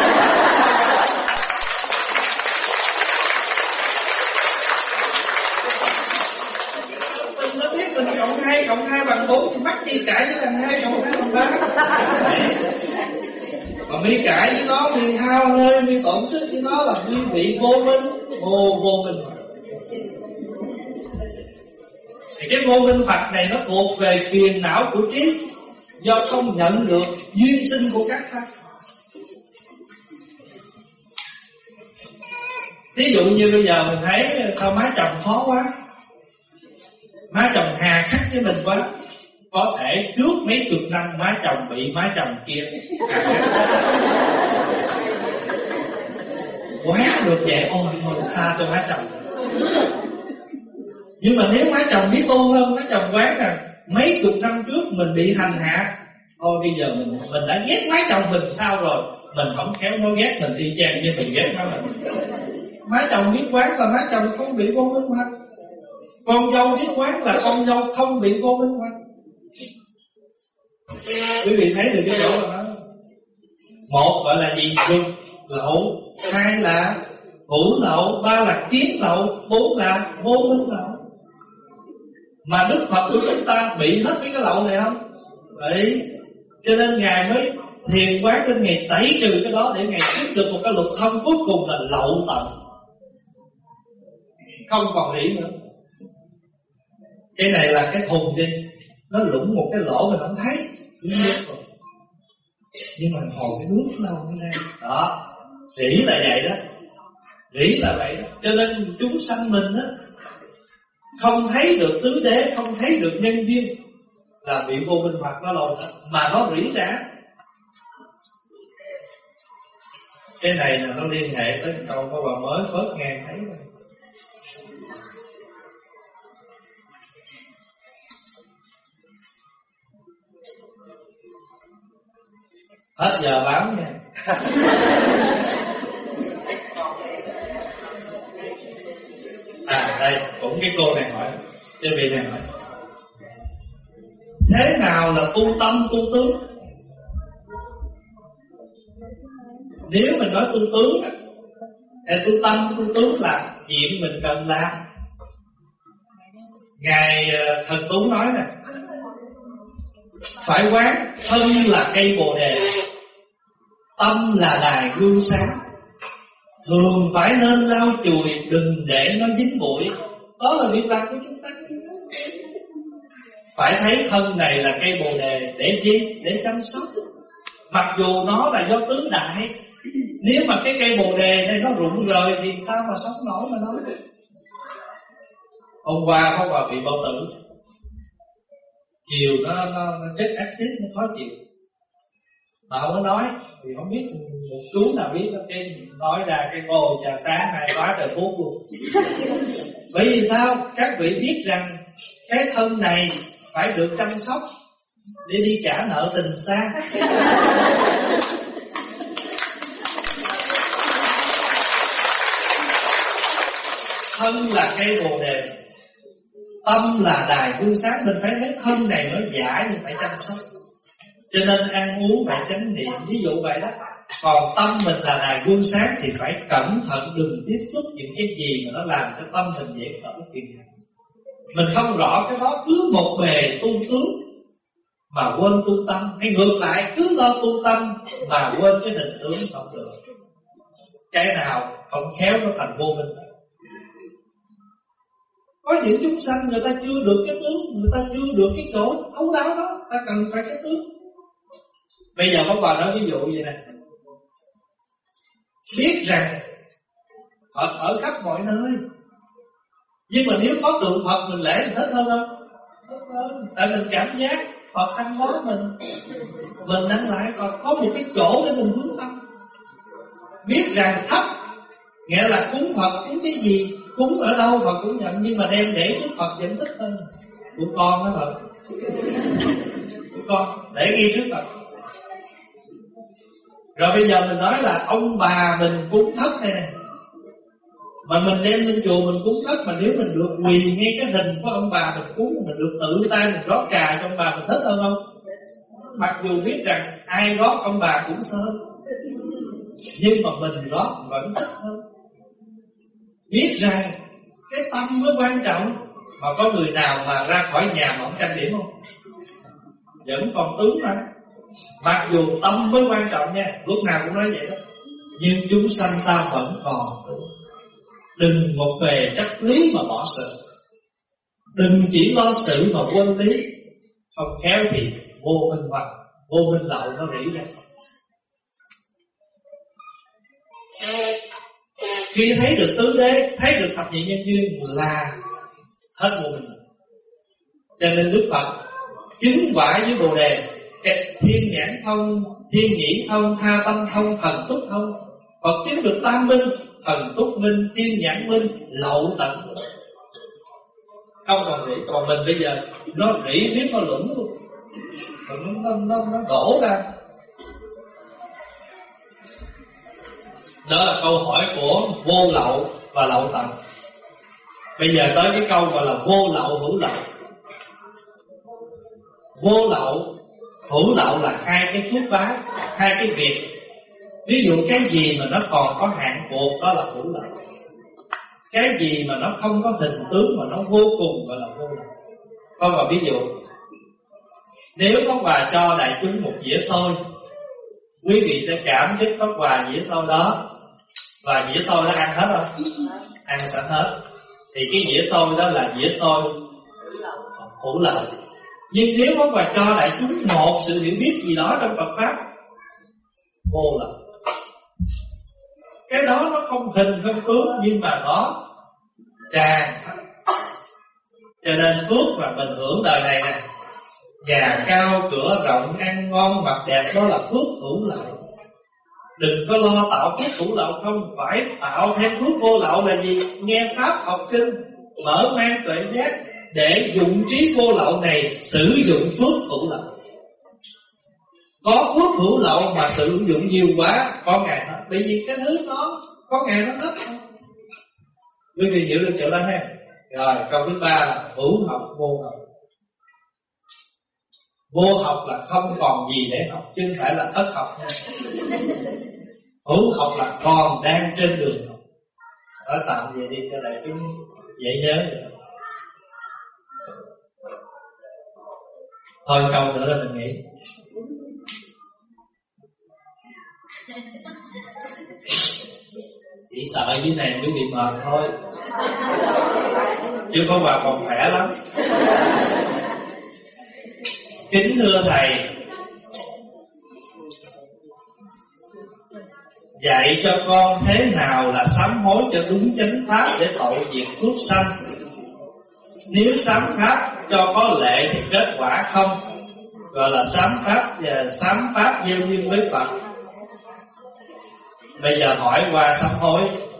Mình nó biết mình cộng hai cộng hai bằng bốn thì mắc gì cãi với thằng hai cộng hai bằng ba. Mà Mi cãi với nó, Mi hao hơi, Mi tổn sức với nó là Mi bị vô minh, vô vô minh. Thì cái vô minh Phật này nó thuộc về phiền não của trí, do không nhận được duyên sinh của các pháp. Ví dụ như bây giờ mình thấy sao má chồng khó quá, má chồng hà khắc với mình quá. Có thể trước mấy chục năm má chồng bị má chồng kia hà khắc quá được vậy, ôi thôi tha cho má chồng. Nhưng mà nếu má chồng biết tu hơn, má chồng quán rằng mấy chục năm trước mình bị hành hạ, thôi bây giờ mình mình đã ghét má chồng mình sao rồi, mình không khéo nó ghét mình y chang như mình ghét nó mình. Má chồng biết quán là má chồng không bị vô minh hoan. Con dâu biết quán là con dâu không bị vô minh hoan. Quý vị thấy được cái chỗ là đó. Một gọi là gì? Dục lậu, hai là hữu lậu, ba là kiến lậu, bốn là vô minh lậu. Mà Đức Phật của chúng ta bị hết mấy cái lậu này không? Đấy. Cho nên Ngài mới thiền quán lên, Ngài tẩy trừ cái đó để Ngài tiếp được một cái luật thông cuối cùng là lậu tận, không còn rỉ nữa. Cái này là cái thùng đi, nó lũng một cái lỗ mình không thấy, nhưng mà hồi cái nước đâu mới ra. Đó, rỉ là vậy đó, rỉ là vậy đó. Cho nên chúng sanh mình á, không thấy được tứ đế, không thấy được nhân duyên, là bị vô minh hoặc nó lộn thật, mà nó rỉ rả. Cái này là nó liên hệ tới câu có bà mới phớt nghe thấy rồi. Hết giờ báo nha. À đây, cũng cái cô này hỏi, cái vị này hỏi, thế nào là tu tâm tu tướng? Nếu mình nói tu tướng, tu tâm tu tướng là chuyện mình cần làm. Ngài Thần Tú nói nè, phải quán thân là cây bồ đề, tâm là đài gương sáng, thường phải nên lau chùi, đừng để nó dính bụi. Đó là việc làm của chúng ta. Phải thấy thân này là cây bồ đề, để chi? Để chăm sóc. Mặc dù nó là do tứ đại, nếu mà cái cây bồ đề này nó rụng rời thì sao mà sống nổi mà nói. Hôm qua có bà bị bao tử, chiều nó, nó, nó chất axit, nó khó chịu. Mà không có nói, thì không biết một chú nào biết đó, cái nói ra cái cô trà sáng hai quá trời thuốc luôn. Bởi vì sao? Các vị biết rằng cái thân này phải được chăm sóc để đi trả nợ tình xa. Thân là cây bồ đề, tâm là đài gương sáng. Mình phải thấy thân này nó giả nhưng phải chăm sóc, cho nên ăn uống phải chánh niệm, ví dụ vậy đó. Còn tâm mình là đài gương sáng thì phải cẩn thận, đừng tiếp xúc những cái gì mà nó làm cho tâm mình dễ khởi phiền não. Mình không rõ cái đó, cứ một bề tu tướng mà quên tu tâm, hay ngược lại cứ lo tu tâm mà quên cái định tướng, không được. Cái nào không khéo nó thành vô minh. Có những chúng sanh người ta chưa được cái tướng, người ta chưa được cái chỗ thấu đáo đó, ta cần phải cái tướng. Bây giờ có bà nói ví dụ vậy nè, biết rằng Phật ở khắp mọi nơi, nhưng mà nếu có tượng Phật mình lễ mình thích hơn không? Thích hơn. Tại mình cảm giác Phật ăn đó mình, mình đang lại còn có một cái chỗ để mình hướng tâm. Biết rằng thấp nghĩa là cúng Phật, cúng cái gì, cúng ở đâu Phật cũng nhận, nhưng mà đem để trước Phật vẫn thích hơn. Của con đó Phật, của con để ghi trước Phật. Rồi bây giờ mình nói là ông bà mình cúng thất này nè, mà mình đem lên chùa mình cúng thất, mà nếu mình được quỳ ngay cái hình của ông bà mình cúng, mình được tự tay mình rót trà cho ông bà, mình thích hơn không? Mặc dù biết rằng ai rót ông bà cũng sơn, nhưng mà mình rót vẫn thích hơn. Biết rằng cái tâm mới quan trọng. Mà có người nào mà ra khỏi nhà mà không trang điểm không? Vẫn còn tướng mà. Mặc dù tâm mới quan trọng nha, lúc nào cũng nói vậy đó, nhưng chúng sanh ta vẫn còn. Đừng một bề chắc lý mà bỏ sự, đừng chỉ lo sự mà quên lý. Không khéo thì vô minh hoặc vô minh lậu nó rỉ ra. Khi thấy được tứ đế, thấy được thập nhị nhân duyên là hết vô minh. Cho nên Đức Phật chứng quả với Bồ Đề, thiên nhãn thông, thiên nhĩ thông, tha tâm thông, thần túc thông. Phật chứng được tam minh, thần túc minh, thiên nhãn minh, lậu tận. Không còn rỉ. Còn mình bây giờ nó rỉ biết nó lũng luôn, nó, nó, nó, nó đổ ra. Đó là câu hỏi của vô lậu và lậu tận. Bây giờ tới cái câu gọi là vô lậu hữu lậu. Vô lậu hữu lậu là hai cái phước báo, hai cái việc. Ví dụ cái gì mà nó còn có hạn cuộc, đó là hữu lậu. Cái gì mà nó không có hình tướng mà nó vô cùng gọi là vô lậu. Có một ví dụ, nếu có quà cho đại chúng một dĩa xôi, quý vị sẽ cảm kích có quà dĩa xôi đó, và dĩa xôi đó ăn hết không? Ăn sẵn hết. Thì cái dĩa xôi đó là dĩa xôi hữu lậu. Nhưng nếu có quà cho đại chúng một sự hiểu biết gì đó trong Phật Pháp, vô lậu. Cái đó nó không hình không tướng, nhưng mà nó tràn Cho nên phước mà mình hưởng đời này nè, nhà cao cửa rộng, ăn ngon mặc đẹp, đó là phước hữu lậu. Đừng có lo tạo phước hữu lậu, không phải tạo thêm phước vô lậu là gì? Nghe pháp học kinh, mở mang tuệ giác, để dụng trí vô lậu này sử dụng phước hữu lậu. Có phước hữu lậu mà sử dụng nhiều quá, có ngày hết. Bởi vì cái thứ nó có ngày nó hết. Quý vị hiểu được chỗ đó ha? Rồi câu thứ ba là hữu học vô học. Vô học là không còn gì để học, chứ không phải là thất học nha. Hữu học là còn đang trên đường học. Ở tạm về đi cho đại chúng dễ nhớ vậy. Thôi câu nữa là mình nghĩ. Chỉ sợ dưới này mới bị mệt thôi, chứ có bà còn khỏe lắm. Kính thưa thầy, dạy cho con thế nào là sám hối cho đúng chánh pháp để tội diệt phước sanh. Nếu sám pháp cho có lệ thì kết quả không, gọi là sám pháp và sám pháp gieo duyên với Phật. Bây giờ hỏi qua sám hối.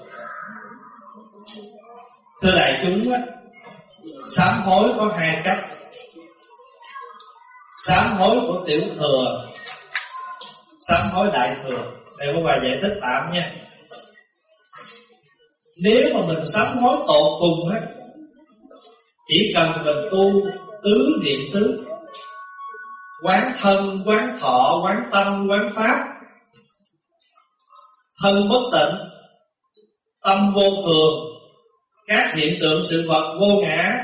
Thưa đại chúng á, sám hối có hai cách. Sám hối của tiểu thừa, sám hối đại thừa. Đây có bài giải thích tạm nha. Nếu mà mình sám hối tột cùng á, chỉ cần mình tu tứ niệm xứ, quán thân, quán thọ, quán tâm, quán pháp. Thân bất tịnh, tâm vô thường, các hiện tượng sự vật vô ngã,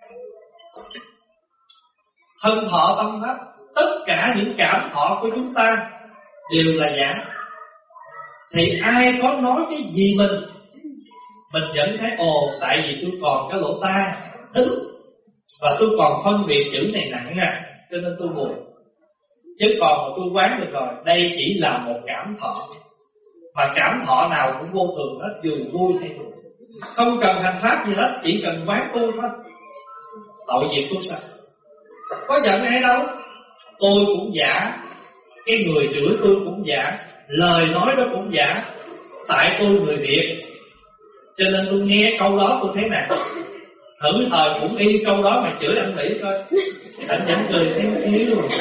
thân thọ tâm pháp, tất cả những cảm thọ của chúng ta đều là giả. Thì ai có nói cái gì mình, mình vẫn thấy ồ, tại vì tôi còn cái lỗ tai thính, và tôi còn phân biệt chữ này nặng nè, cho nên tôi buồn. Chứ còn mà tôi quán được rồi, đây chỉ là một cảm thọ. Mà cảm thọ nào cũng vô thường hết, dù vui hay buồn. Không cần hành pháp gì hết, chỉ cần quán tu thôi. Tội diệt phước sanh. Có giận ai đâu, tôi cũng giả, cái người chửi tôi cũng giả, lời nói đó cũng giả. Tại tôi người Việt, cho nên tôi nghe câu đó tôi thấy nè. Thử thời cũng y câu đó mà chửi anh Mỹ coi, anh vẫn cười thấy yếu luôn.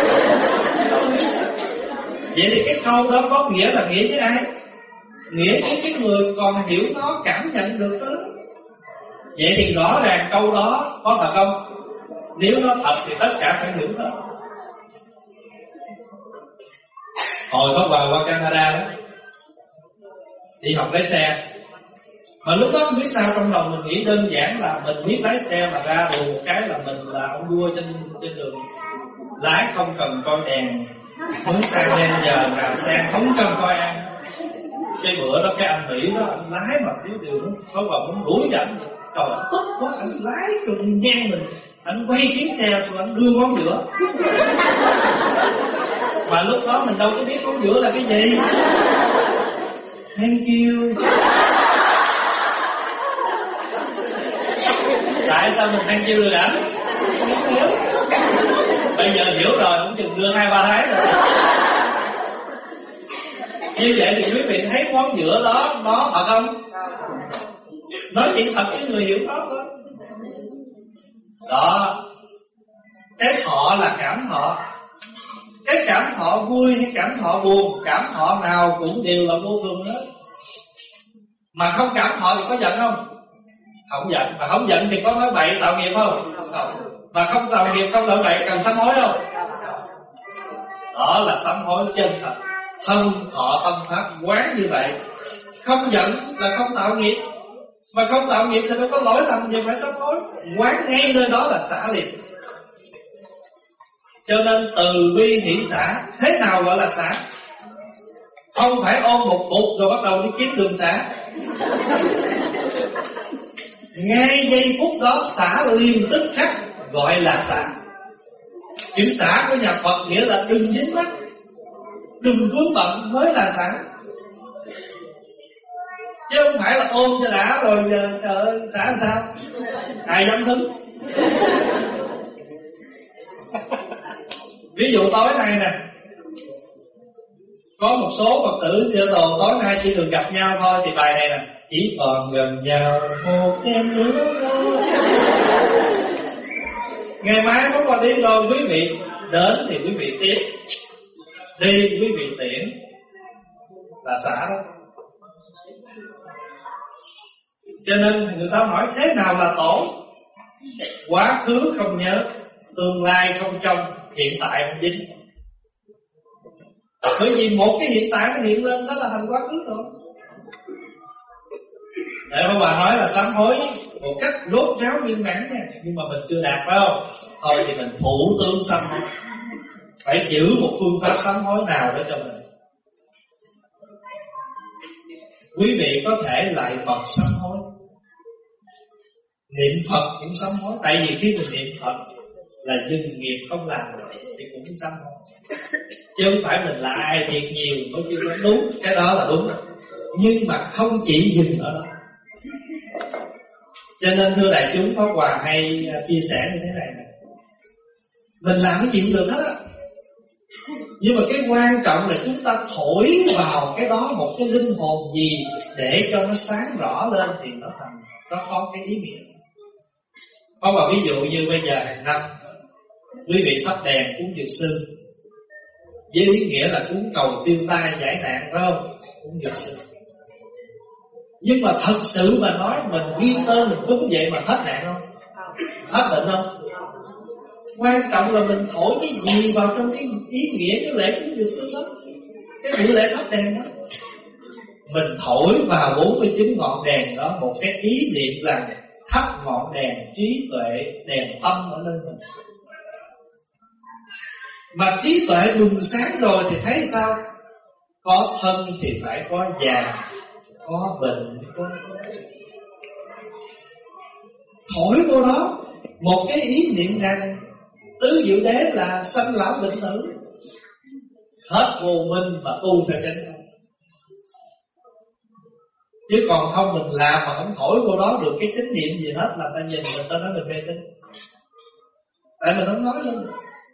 Vậy thì cái câu đó có nghĩa là nghĩa với ai? Nghĩa với cái người còn hiểu nó, cảm nhận được đó. Vậy thì rõ ràng câu đó có thật không? Nếu nó thật thì tất cả phải hiểu hết. Hồi có bà qua Canada đó, đi học lái xe. Mà lúc đó không biết sao trong lòng mình nghĩ đơn giản là mình biết lái xe mà ra đùa một cái là mình là ông vua trên trên đường. Lái không cần coi đèn, muốn sang lên giờ nào sang không cần coi ăn. Cái bữa đó cái anh Mỹ đó, anh lái mà thiếu điều đó, có bà muốn đuổi giận. Trời ơi, tức quá, anh lái rồi ngang mình, anh quay chiếc xe xuống anh đưa ngón giữa. Mà lúc đó mình đâu có biết ngón giữa là cái gì. Thank you. Tại sao mình thank you được ảnh? Không hiểu. Bây giờ hiểu rồi, không chừng đưa hai ba tháng rồi. Như vậy thì quý vị thấy ngón giữa đó, nó thật không? Nói chuyện thật với người hiểu đó thôi. Đó. Cái thọ là cảm thọ. Cái cảm thọ vui hay cảm thọ buồn, cảm thọ nào cũng đều là vô thường hết. Mà không cảm thọ thì có giận không? Không giận. Mà không giận thì có nói bậy tạo nghiệp không? Không. Mà không tạo nghiệp, không tạo bậy cần sám hối không? Đó là sám hối chân thật. Thân thọ tâm pháp quán như vậy. Không giận là không tạo nghiệp. Mà không tạo nghiệp thì đâu có lỗi lầm gì phải sám hối. Quán ngay nơi đó là xả liền. Cho nên từ bi hỷ xả. Thế nào gọi là xả? Không phải ôm một cục rồi bắt đầu đi kiếm đường xả. Ngay giây phút đó xả liền tức khắc gọi là xả. Chữ xả của nhà Phật nghĩa là đừng dính mắc, đừng vướng bận mới là xả. Chứ không phải là ôm cho đã rồi giờ trời ơi xả sao? Ai dám hứng? Ví dụ tối nay nè, có một số Phật tử Sư Đồ tối nay chỉ được gặp nhau thôi, thì bài này nè: chỉ còn gần nhau một đêm nữa. Ngày mai không còn đi rồi, quý vị đến thì quý vị tiếp, đi quý vị tiễn, là xả đó. Cho nên người ta hỏi thế nào là tổ? Quá khứ không nhớ, tương lai không trông, hiện tại không dính. Bởi vì một cái hiện tại nó hiện lên đó là thành quá khứ rồi. Để mà bà nói là sám hối một cách rốt ráo viên mãn nha, nhưng mà mình chưa đạt, phải không? Thôi thì mình thủ tướng sám hối, phải giữ một phương pháp sám hối nào để cho mình. Quý vị có thể lại Phật sám hối, niệm Phật cũng sám hối. Tại vì khi mình niệm Phật là dừng nghiệp không làm thì cũng sám hối, chứ không phải mình là ai thiệt nhiều mới chưa có đúng. Cái đó là đúng rồi, nhưng mà không chỉ dừng ở đó. Cho nên thưa đại chúng, Pháp Hòa hay chia sẻ như thế này này: mình làm cái chuyện được hết á, nhưng mà cái quan trọng là chúng ta thổi vào cái đó một cái linh hồn gì để cho nó sáng rõ lên thì nó thành, nó có cái ý nghĩa. Có một ví dụ như bây giờ hàng năm quý vị thắp đèn cúng dược sư với ý nghĩa là cúng cầu tiêu tai giải nạn, phải không? Cúng dược sư. Nhưng mà thật sự mà nói, mình ghi tên mình cúng vậy mà hết nạn không? Hết bệnh không? Quan trọng là mình thổi cái gì vào trong cái ý nghĩa cái lễ cúng dược sư đó, cái buổi lễ thắp đèn đó. Mình thổi vào bốn mươi chín ngọn đèn đó một cái ý niệm là thắp ngọn đèn trí tuệ, đèn tâm ở nơi mình. Mà trí tuệ bừng sáng rồi thì thấy sao? Có thân thì phải có già, có bệnh, có... thổi vô đó một cái ý niệm rằng tứ diệu đế là sanh lão bệnh tử, hết vô minh mà tu theo chánh đạo. Chứ còn không mình làm mà không thổi vô đó được cái chánh niệm gì hết, là ta nhìn mình, ta nói mình mê tín. Tại mình không nói luôn.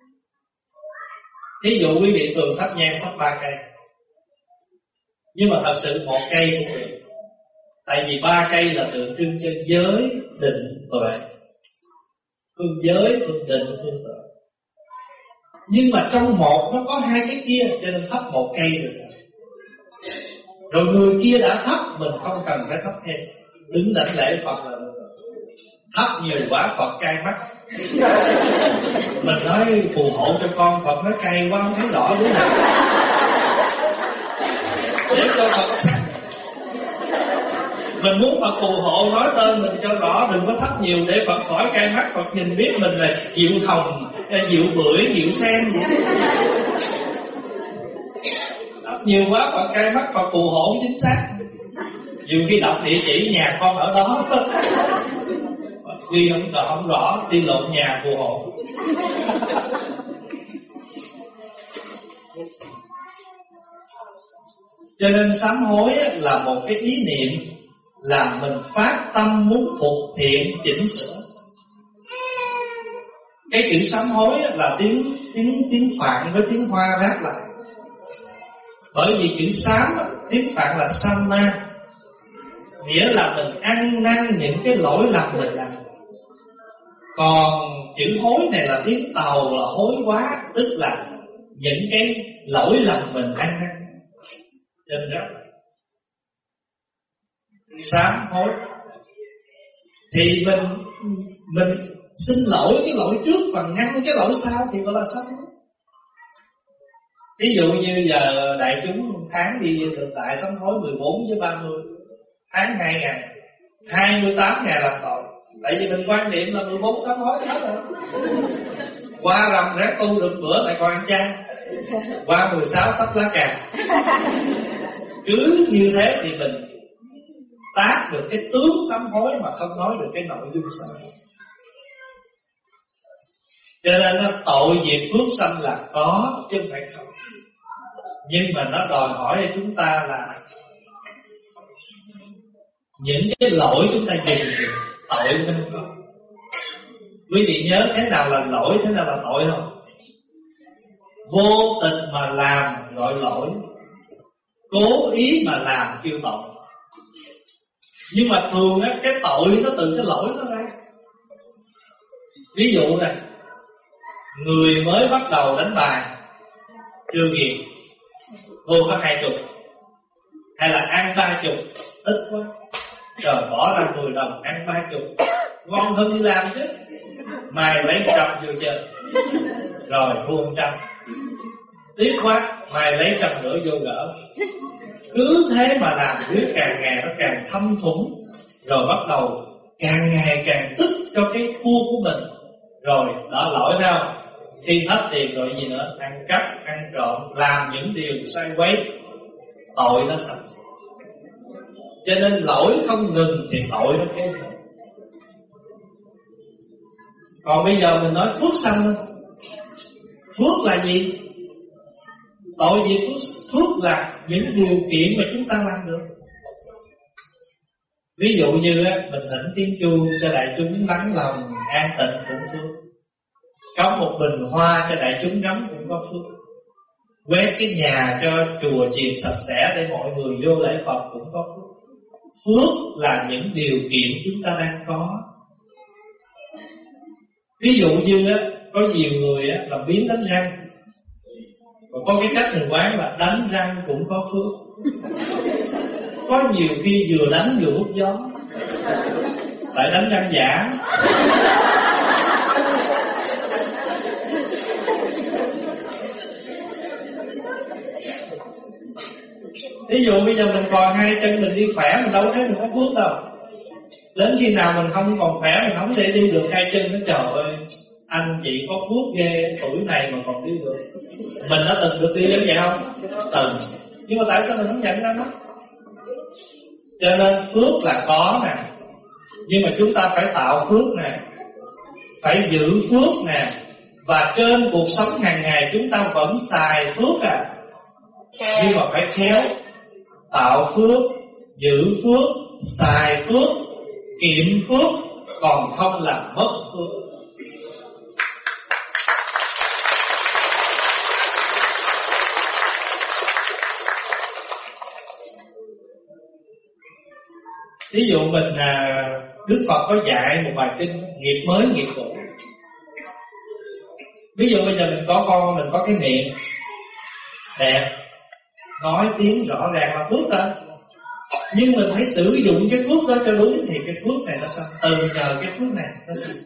Ví dụ quý vị thường thắp nhang thắp ba cây, nhưng mà thật sự một cây cũng được. Tại vì ba cây là tượng trưng cho giới, định, tuệ. Phương giới, phương định, phương tuệ. Nhưng mà trong một nó có hai cái kia, cho nên thắp một cây được. Rồi người kia đã thắp, mình không cần phải thắp thêm. Đứng đảnh lễ Phật là được. Thắp nhiều quá Phật cay mắt. Mình nói phù hộ cho con, Phật nói cay quá không thấy rõ đứa nào. Để cho Phật sáng. Mình muốn Phật phù hộ, nói tên mình cho rõ, đừng có thắp nhiều để Phật khỏi cay mắt. Phật nhìn biết mình là diệu hồng, diệu bưởi, diệu sen vậy. Thắp nhiều quá Phật cay mắt, Phật phù hộ không chính xác. Nhiều khi đọc địa chỉ nhà con ở đó, đi không, không rõ, đi lộn nhà phù hộ. Cho nên sám hối là một cái ý niệm là mình phát tâm muốn phục thiện chỉnh sửa. Cái chữ sám hối là tiếng tiếng tiếng Phạn với tiếng Hoa ráp lại. Bởi vì chữ sám tiếng Phạn là samma, nghĩa là mình ăn năn những cái lỗi lầm mình làm. Còn chữ hối này là tiếng Tàu là hối quá, tức là những cái lỗi lầm mình ăn năn. Trên đó sám hối thì mình mình xin lỗi cái lỗi trước và ngăn cái lỗi sau thì gọi là sám hối. Ví dụ như giờ đại chúng tháng đi tại sám hối mười bốn với ba mươi, tháng hai ngày, hai mươi tám ngày làm tội. Tại vì mình quan niệm là mười bốn sám hối hết rồi. Qua rằm ráng tu được bữa lại còn ăn chay. Qua mười sáu sắp lá cà. Cứ như thế thì mình tác được cái tướng sám hối mà không nói được cái nội dung sám hối. Cho nên nó tội diệt phước sanh là có chứ không phải không. Nhưng mà nó đòi hỏi cho chúng ta là những cái lỗi chúng ta dừng được, tội nó không có. Quý vị nhớ thế nào là lỗi, thế nào là tội không? Vô tình mà làm gọi lỗi, cố ý mà làm kêu tội. Nhưng mà thường á, cái tội nó từ cái lỗi nó ra. Ví dụ này, người mới bắt đầu đánh bài, chưa nghiền, vô có hai chục, hay là ăn ba chục, ít quá, trời bỏ ra mười đồng ăn ba chục, ngon hơn đi làm chứ. Mai lấy một trăm vô chơi, rồi thua một trăm, tiếc quá, mai lấy trăm nữa vô gỡ. Cứ thế mà làm, biết càng ngày nó càng thâm thủng, rồi bắt đầu càng ngày càng tức cho cái thua của mình. Rồi đó lỗi phải không? Khi hết tiền rồi gì nữa, ăn cắp, ăn trộm, làm những điều sai quấy, tội nó sạch. Cho nên lỗi không ngừng thì tội nó kéo. Còn bây giờ mình nói phước sanh, phước là gì? Tội gì phước? Phước là những điều kiện mà chúng ta làm được. Ví dụ như á, mình thỉnh tiếng chuông cho đại chúng lắng lòng an tịnh cũng phước. Cắm một bình hoa cho đại chúng ngắm cũng có phước. Quét cái nhà cho chùa chiền sạch sẽ để mọi người vô lễ Phật cũng có phước. Phước là những điều kiện chúng ta đang có. Ví dụ như á, có nhiều người á, làm biếng đánh răng, còn có cái cách mình quán là đánh răng cũng có phước. Có nhiều khi vừa đánh vừa hút gió, tại đánh răng giả. Ví dụ bây giờ mình còn hai chân mình đi khỏe, mình đâu thấy mình có phước đâu. Đến khi nào mình không còn khỏe, mình không thể đi được hai chân, nó trời ơi, anh chị có phước ghê, tuổi này mà còn đi được. Mình đã từng được đi giống vậy không? Từng. Nhưng mà tại sao mình không nhận ra nó? Cho nên phước là có nè, nhưng mà chúng ta phải tạo phước nè, phải giữ phước nè. Và trên cuộc sống hàng ngày chúng ta vẫn xài phước à, nhưng mà phải khéo. Tạo phước, giữ phước, xài phước, kiệm phước, còn không làm mất phước. Ví dụ mình à, Đức Phật có dạy một bài kinh nghiệp mới nghiệp cũ. Ví dụ bây giờ mình có con, mình có cái miệng đẹp, nói tiếng rõ ràng là phước thôi. Nhưng mình phải sử dụng cái phước đó cho đúng thì cái phước này nó sao? Từ nhờ cái phước này nó sao?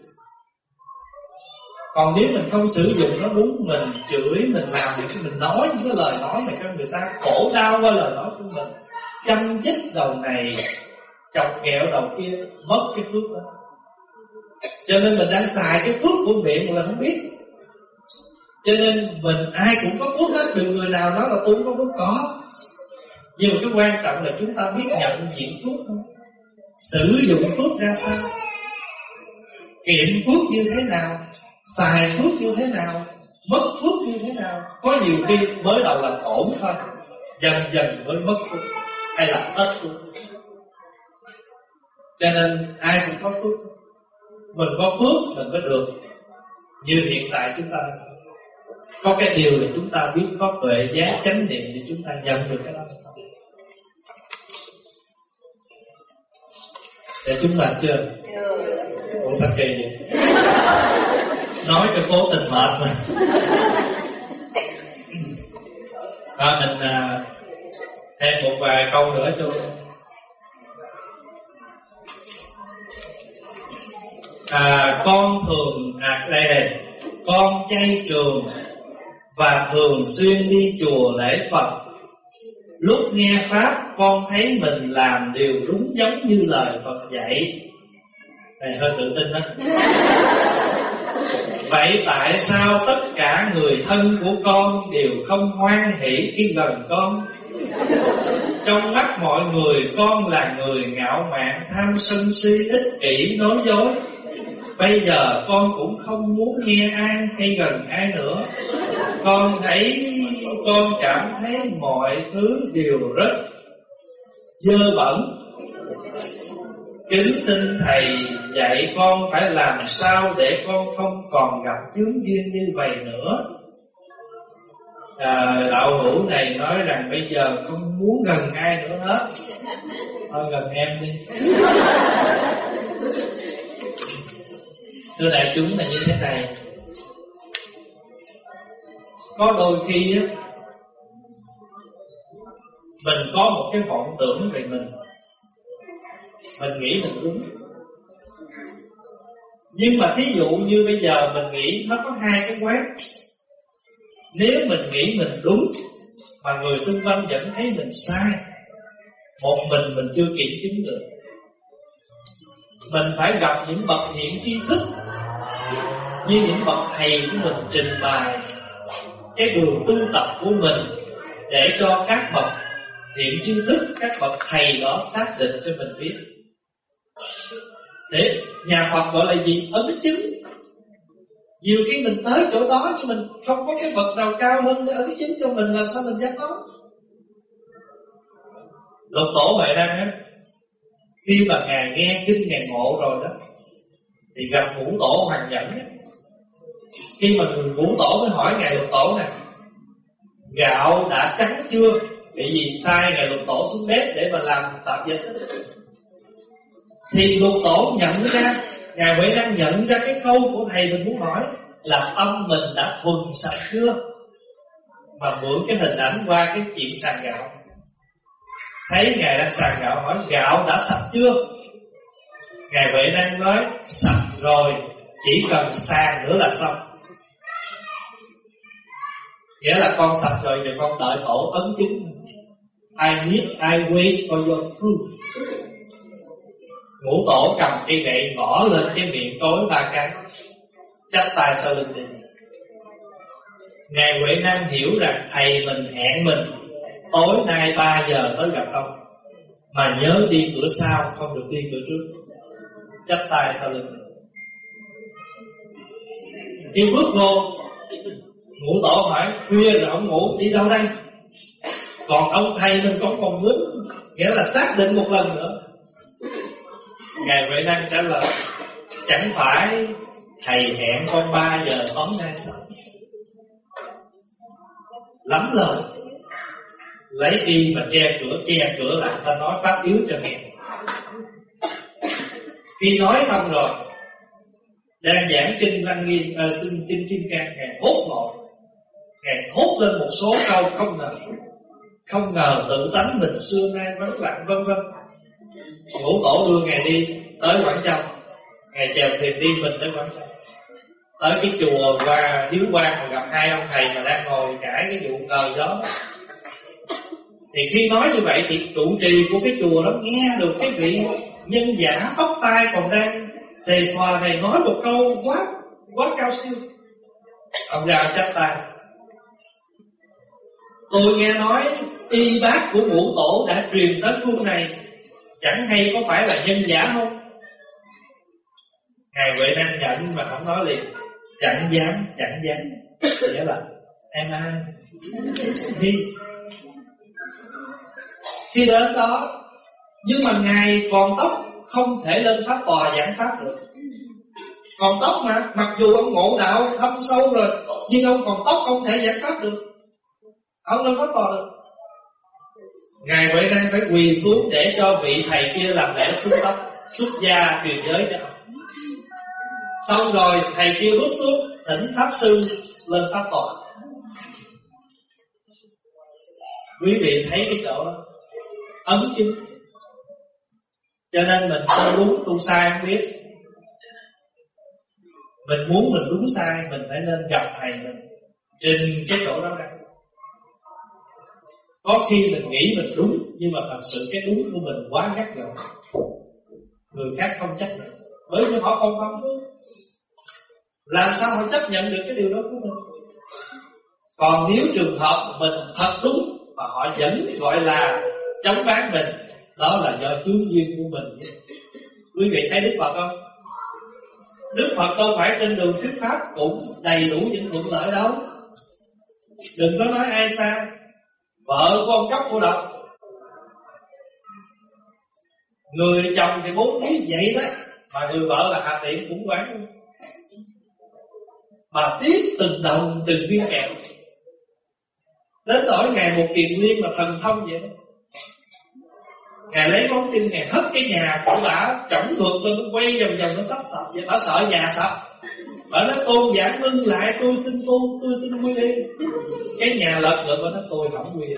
Còn nếu mình không sử dụng nó đúng, mình chửi, mình làm những cái, mình nói những cái lời nói mà cho người ta khổ đau qua lời nói của mình, chăm chích đầu này, chọc kẹo đầu kia, mất cái phước đó. Cho nên mình đang xài cái phước của miệng mà mình không biết. Cho nên mình ai cũng có phước hết, đừng người nào nói là tôi không có phước, có. Nhưng mà cái quan trọng là chúng ta biết nhận diện phước không? Sử dụng phước ra sao? Kiệm phước như thế nào? Xài phước như thế nào? Mất phước như thế nào? Có nhiều khi mới đầu là ổn thôi, dần dần mới mất phước hay là hết phước. Cho nên ai cũng có phước. Mình có phước mình mới được như hiện tại chúng ta đang. Có cái điều là chúng ta biết có tuệ giác chánh niệm thì chúng ta nhận được cái đó. Để chúng mệt chưa? Ủa sao kỳ vậy? Nói cho cố tình mệt mà. À, mình à, thêm một vài câu nữa cho. À, con thường à đây này, con chay trường và thường xuyên đi chùa lễ Phật. Lúc nghe pháp con thấy mình làm điều đúng giống như lời Phật dạy. Này hơi tự tin đó. Vậy tại sao tất cả người thân của con đều không hoan hỷ khi gần con? Trong mắt mọi người con là người ngạo mạn, tham sân si, ích kỷ, nói dối. Bây giờ con cũng không muốn nghe ai hay gần ai nữa. Con thấy, con cảm thấy mọi thứ đều rất dơ bẩn. Kính xin Thầy dạy con phải làm sao để con không còn gặp chướng duyên như vậy nữa. à, Đạo hữu này nói rằng bây giờ không muốn gần ai nữa hết, thôi gần em đi. Thưa đại chúng là như thế này, có đôi khi á, mình có một cái vọng tưởng về mình, mình nghĩ mình đúng. Nhưng mà thí dụ như bây giờ mình nghĩ nó có hai cái quán. Nếu mình nghĩ mình đúng mà người xung quanh vẫn thấy mình sai, một mình mình chưa kiểm chứng được. Mình phải gặp những bậc hiển tri thức, như những bậc thầy của mình trình bày cái đường tu tập của mình, để cho các bậc hiển tri thức, các bậc thầy đó xác định cho mình biết. Để nhà Phật gọi là gì? Ấn chứng. Nhiều khi mình tới chỗ đó nhưng mình không có cái bậc nào cao hơn để ấn chứng cho mình, làm sao mình dám nói. Lục Tổ Huệ Năng á, khi mà ngài nghe kinh ngài ngộ rồi đó, thì gặp Ngũ Tổ Hoàng Nhẫn á. Khi mà người Ngũ Tổ mới hỏi ngài Lục Tổ này, gạo đã trắng chưa? Vì gì sai ngài Lục Tổ xuống bếp để mà làm tạp dịch. Thì Lục Tổ nhận ra, ngài Huệ Năng nhận ra cái câu của thầy mình muốn hỏi là tâm mình đã thuần sạch chưa, mà mượn cái hình ảnh qua cái chuyện sàn gạo. Thấy ngài đang sàn gạo hỏi gạo đã sạch chưa, ngài Huệ Năng nói sạch rồi, chỉ cần sàn nữa là xong. Nghĩa là con sạch rồi thì con đợi Tổ ấn chứng. I need, I wait for your proof. Ngũ Tổ cầm cây gậy gõ lên cái miệng tối ba cái, chắp tay sau lưng đi. Ngài Huệ Năng hiểu rằng thầy mình hẹn mình tối nay ba giờ tới gặp ông, mà nhớ đi cửa sau, không được đi cửa trước. Chắp tay sau lưng. Khi bước vô, Ngũ Tổ hỏi khuya rồi ông ngủ đi đâu đây? Còn ông thầy mình cũng còn muốn, nghĩa là xác định một lần nữa. Ngài Huệ Năng trả lời chẳng phải thầy hẹn con ba giờ tối nay sao? Lắm lời, lấy y mà che cửa, che cửa lại, ta nói pháp yếu cho nghe. Khi nói xong rồi, đang giảng kinh Lăng Nghiêm, à, xin kinh Kim Cang, ngài hốt ngộ, ngài hốt lên một số câu không ngờ, không ngờ tự tánh mình xưa nay vắng lặng vân vân. Ngũ Tổ đưa ngài đi tới Quảng Châu, ngài chèo thuyền đi mình tới Quảng Châu, tới cái chùa và Hiếu Quang mà gặp hai ông thầy mà đang ngồi cãi cái vụ cờ gió. Thì khi nói như vậy thì trụ trì của cái chùa đó nghe được cái vị nhân giả tóc tai còn đang xề xòa này nói một câu quá quá cao siêu. Ông ra chắp tay, tôi nghe nói y bác của Ngũ Tổ đã truyền tới phương này, chẳng hay có phải là nhân giả không? Ngài Huệ Năng nhận mà không nói liền, chẳng dám, chẳng dám. Nghĩa là em ai đi. Khi đến đó, nhưng mà ngài còn tóc, không thể lên pháp tòa giảng pháp được. Còn tóc mà, mặc dù ông ngộ đạo thâm sâu rồi, nhưng ông còn tóc không thể giảng pháp được, ông lên pháp tòa được. Ngài Huệ Năng phải quỳ xuống để cho vị thầy kia làm lễ xuống tóc, xuất gia truyền giới cho ông. Xong rồi thầy kia bước xuống, thỉnh pháp sư lên pháp tòa. Quý vị thấy cái chỗ đó ấn chứng. Cho nên mình tu đúng tu sai không biết. Mình muốn mình đúng sai, mình phải nên gặp thầy mình, trình cái chỗ đó ra. Có khi mình nghĩ mình đúng, nhưng mà thật sự cái đúng của mình quá gắt gỏng, người khác không chấp nhận, bởi vì họ không không làm sao họ chấp nhận được cái điều đó của mình. Còn nếu trường hợp mình thật đúng mà họ vẫn gọi là chống bán mình, đó là do chướng duyên của mình. Quý vị thấy Đức Phật không? Đức Phật đâu phải trên đường thuyết pháp cũng đầy đủ những thuận lợi đâu. Đừng có nói ai sai. Vợ của ông cóc cô độc, Người chồng thì bố thí vậy đó, mà người vợ là hạ tiện cũng quán. Mà tiếp từng đồng từng viên kẹo, đến nỗi ngày một kiền liên mà thần thông vậy đó. Ngài lấy ngón chân Ngài hất cái nhà của bà chổng ngược lên, nó quay vòng vòng, nó sắp sập vậy. Bà sợ nhà sập, bà nói tôn giả ngưng lại, tôi xin tu, tôi xin quy y. Cái nhà lật ngược, bà nói tôi không quy y.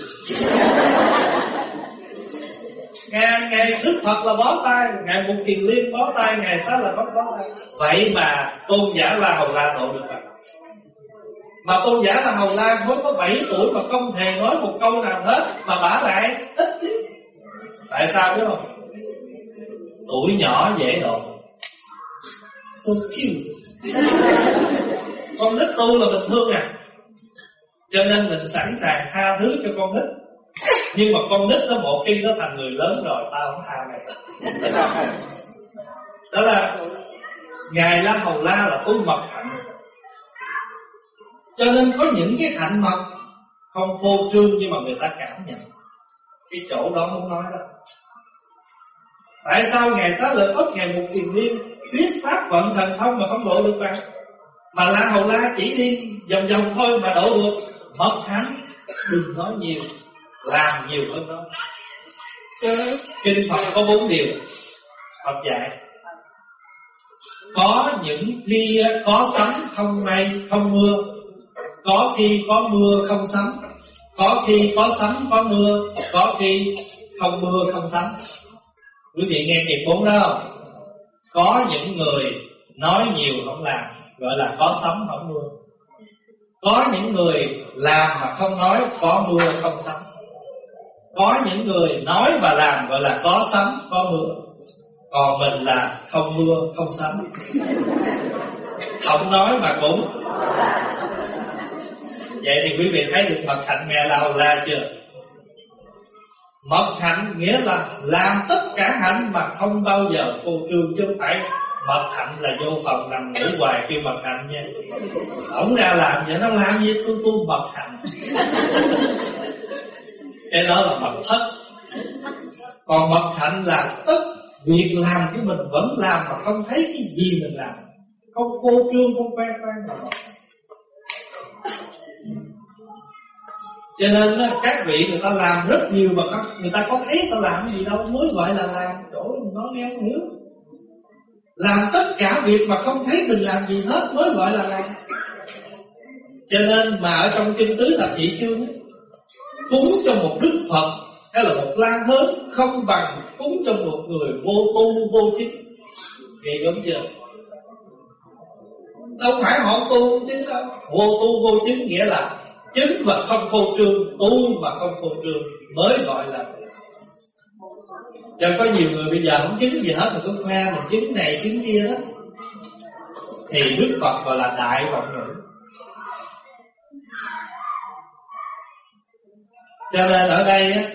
Ngày, ngày Đức Phật là bó tay, ngày một kiền liên bó tay, ngày Xá là bó bó tay. Vậy mà tôn giả La Hầu La độ được bà. Mà tôn giả La Hầu La mới có bảy tuổi mà không hề nói một câu nào hết, mà bả lại ít chứ. Tại sao biết không? Tuổi nhỏ dễ độ. So cute. Con nít tu là bình thường à. Cho nên mình sẵn sàng tha thứ cho con nít. Nhưng mà con nít nó một khi nó thành người lớn rồi, tao không tha mày. Đó là Ngài La Hầu La là tu mật hạnh. Cho nên có những cái hạnh mật không phô trương, nhưng mà người ta cảm nhận cái chỗ đó muốn nói đó. Tại sao Ngài Xá Lợi Phất, Ngài một kiền liên thuyết pháp vận thần thông mà không độ được bạn? Mà La Hầu La chỉ đi vòng vòng thôi mà độ được. Mật hạnh đừng nói nhiều, làm nhiều hơn đó. Kinh Phật có bốn điều Phật dạy. Có những khi có sấm không mây không mưa, có khi có mưa không sấm, có khi có sấm có mưa, có khi không mưa không sấm. Quý vị nghe kịp bốn đó không? Có những người nói nhiều không làm, gọi là có sấm không mưa. Có những người làm mà không nói, có mưa không sấm. Có những người nói và làm gọi là có sấm có mưa. Còn mình là không mưa không sấm, không nói mà cũng. Vậy thì quý vị thấy được mật hạnh Ngài La Hầu La chưa? Mật hạnh nghĩa là làm tất cả hạnh mà không bao giờ phô trương, chứ không phải mật hạnh là vô phòng nằm ngủ hoài kêu mật hạnh nha. Ổng ra làm vậy, nó làm gì tôi tu mật hạnh. Cái đó là mật thất. Còn mật hạnh là tất việc làm của mình vẫn làm mà không thấy cái gì mình làm, không phô trương, không khoe khoang mà mật. Cho nên đó, các vị người ta làm rất nhiều mà không, người ta có thấy ta làm gì đâu mới gọi là làm. Chỗ mình nói nghe không hiểu. Làm tất cả việc mà không thấy mình làm gì hết mới gọi là làm. Cho nên mà ở trong kinh Tứ Thập Nhị Chương, cúng cho một Đức Phật hay là một La Hớn không bằng cúng cho một người vô tu vô chứng. Nghe đúng chưa? Đâu phải họ tu vô chứng đâu. Vô tu vô chứng nghĩa là chứng và không phô trương, tu và không phô trương mới gọi là. Cho có nhiều người bây giờ không chứng gì hết mà cứ khoe mình chứng này chứng kia đó, thì Đức Phật gọi là đại vọng ngữ. Cho nên ở đây á,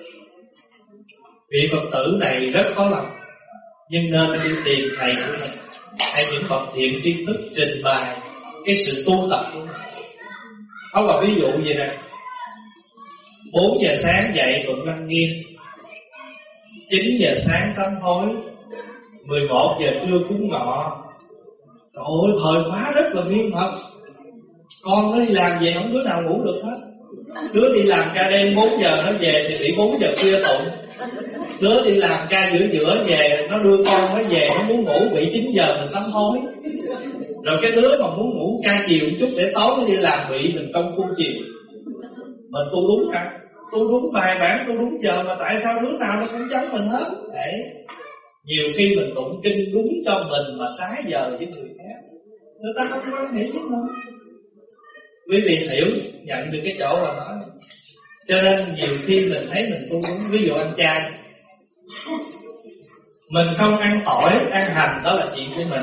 vị Phật tử này rất có lòng, nhưng nên đi tìm thầy của mình hay những bậc thiện tri thức trình bày cái sự tu tập của mình. Không là ví dụ vậy nè, bốn giờ sáng dậy tụng Lăng Nghiêm, chín giờ sáng sám hối, mười một giờ trưa cúng ngọ. Trời ơi, thời khóa rất là viên thật. Con nó đi làm về không đứa nào ngủ được hết. Đứa đi làm ca đêm bốn giờ nó về thì bị bốn giờ khuya tụng. Đứa đi làm ca giữa giữa về, nó đưa con nó về, nó muốn ngủ bị chín giờ mình sám hối. Rồi cái đứa mà muốn ngủ ca chiều một chút để tối nó đi làm bị mình công phu chiều. Mình tu đúng hả? Tu đúng bài bản, tu đúng giờ, mà tại sao đứa nào nó cũng giống mình hết? Để nhiều khi mình tụng kinh đúng cho mình mà trái giờ với người khác, người ta không quan hệ với mình. Quý vị hiểu, nhận được cái chỗ mà nói. Cho nên nhiều khi mình thấy mình tu đúng. Ví dụ ăn chay, mình không ăn tỏi, ăn hành đó là chuyện của mình.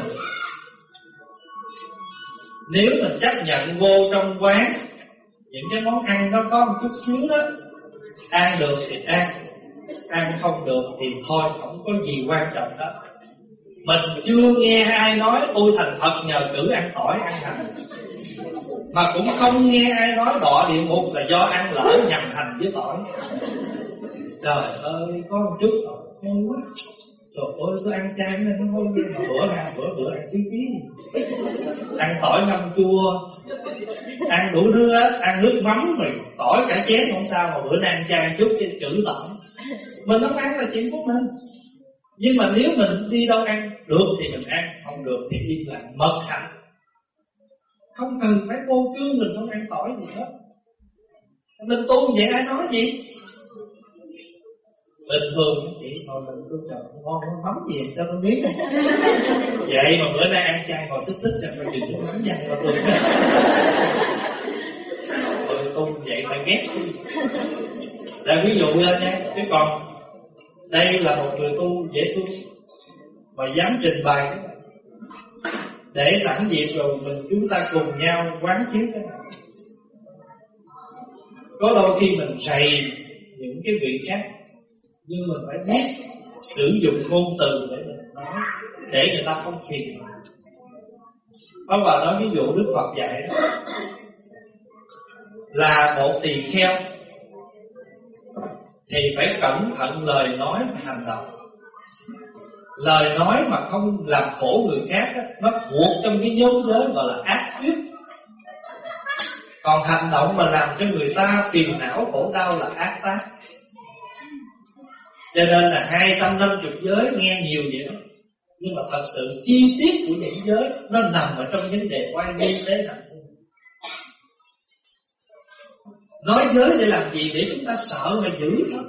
Nếu mình chấp nhận vô trong quán những cái món ăn nó có một chút xíu đó, ăn được thì ăn, ăn không được thì thôi, không có gì quan trọng đó. Mình chưa nghe ai nói tôi thành Phật nhờ cử ăn tỏi ăn hành, mà cũng không nghe ai nói đọa địa ngục là do ăn lỡ nhầm hành với tỏi. Trời ơi, có một chút thôi. ngon quá. Trời ơi, tôi ăn chay nên nó ngon nhưng mà bữa nào bữa bữa ăn tí tí, ăn tỏi ngâm chua, ăn đủ thứ á, ăn nước mắm rồi tỏi cả chén không sao, mà bữa nay ăn chay chút cái chữ tỏi. Mình không ăn là chuyện của mình. Nhưng mà nếu mình đi đâu ăn được thì mình ăn, không được thì im lặng mật hạnh. Không cần phải vô trương mình không ăn tỏi gì hết. Mình tu vậy ai nói gì? Bình thường chị ngồi mình tôi chọn ngon mắm gì cho tôi biết. Vậy mà bữa nay ăn chay ngồi xích xích ra mà chừng nước mắm văng vào tôi. Tôi tu vậy phải ghét. Là ví dụ lên nha, chứ còn đây là một người tu dễ tu mà dám trình bày để sẵn dịp rồi mình chúng ta cùng nhau quán chiếu cái này. Có đôi khi mình rầy những cái vị khác, nhưng mình phải biết sử dụng ngôn từ để mình nói, để người ta không phiền. Có bà nói ví dụ Đức Phật dạy đó, là một tỳ kheo thì phải cẩn thận lời nói và hành động. Lời nói mà không làm khổ người khác đó, nó thuộc trong cái nhóm giới gọi là ác thuyết. Còn hành động mà làm cho người ta phiền não khổ đau là ác tác. Cho nên là hai trăm năm mươi giới nghe nhiều vậy đó, nhưng mà thật sự chi tiết của những giới nó nằm ở trong vấn đề quan nghi tế nặng. Nói giới để làm gì? Để chúng ta sợ mà giữ thôi.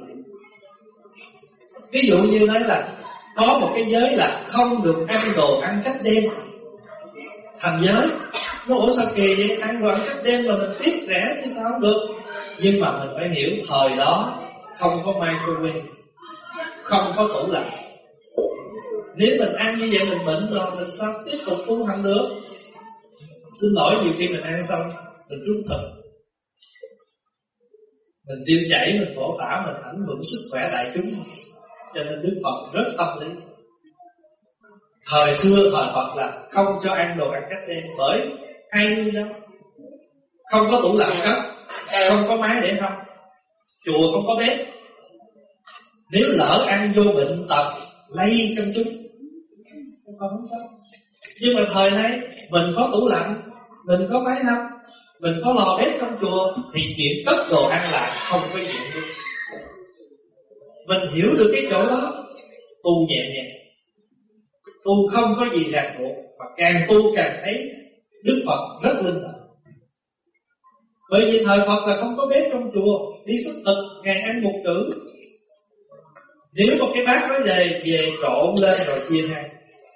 Ví dụ như nói là có một cái giới là không được ăn đồ ăn cách đêm, thành giới. Nó ủa sao kỳ vậy? Ăn đồ ăn cách đêm mà mình tiếc rẻ chứ sao không được? Nhưng mà mình phải hiểu thời đó không có microwave, không có tủ lạnh. Nếu mình ăn như vậy mình bệnh rồi, mình sao tiếp tục tu hành được? Xin lỗi, nhiều khi mình ăn xong mình trúng thực, mình tiêu chảy, mình khổ tả, mình ảnh hưởng sức khỏe đại chúng. Cho nên Đức Phật rất tâm lý. Thời xưa thời Phật là không cho ăn đồ ăn cách đêm, bởi hai mươi năm không có tủ lạnh cấp, không có máy để hâm, chùa không có bếp. Nếu lỡ ăn vô bệnh tật lây trong chúng không có. Nhưng mà thời nay mình có tủ lạnh, mình có máy hâm, mình có lò bếp trong chùa, thì chuyện cất đồ ăn lại không có chuyện luôn. Mình hiểu được cái chỗ đó, tu nhẹ nhàng, tu không có gì ràng buộc, mà càng tu càng thấy Đức Phật rất linh động. Bởi vì thời Phật là không có bếp trong chùa, đi khất thực ngày ăn một cử. Nếu một cái bát nói đề về trộn lên rồi chia hai.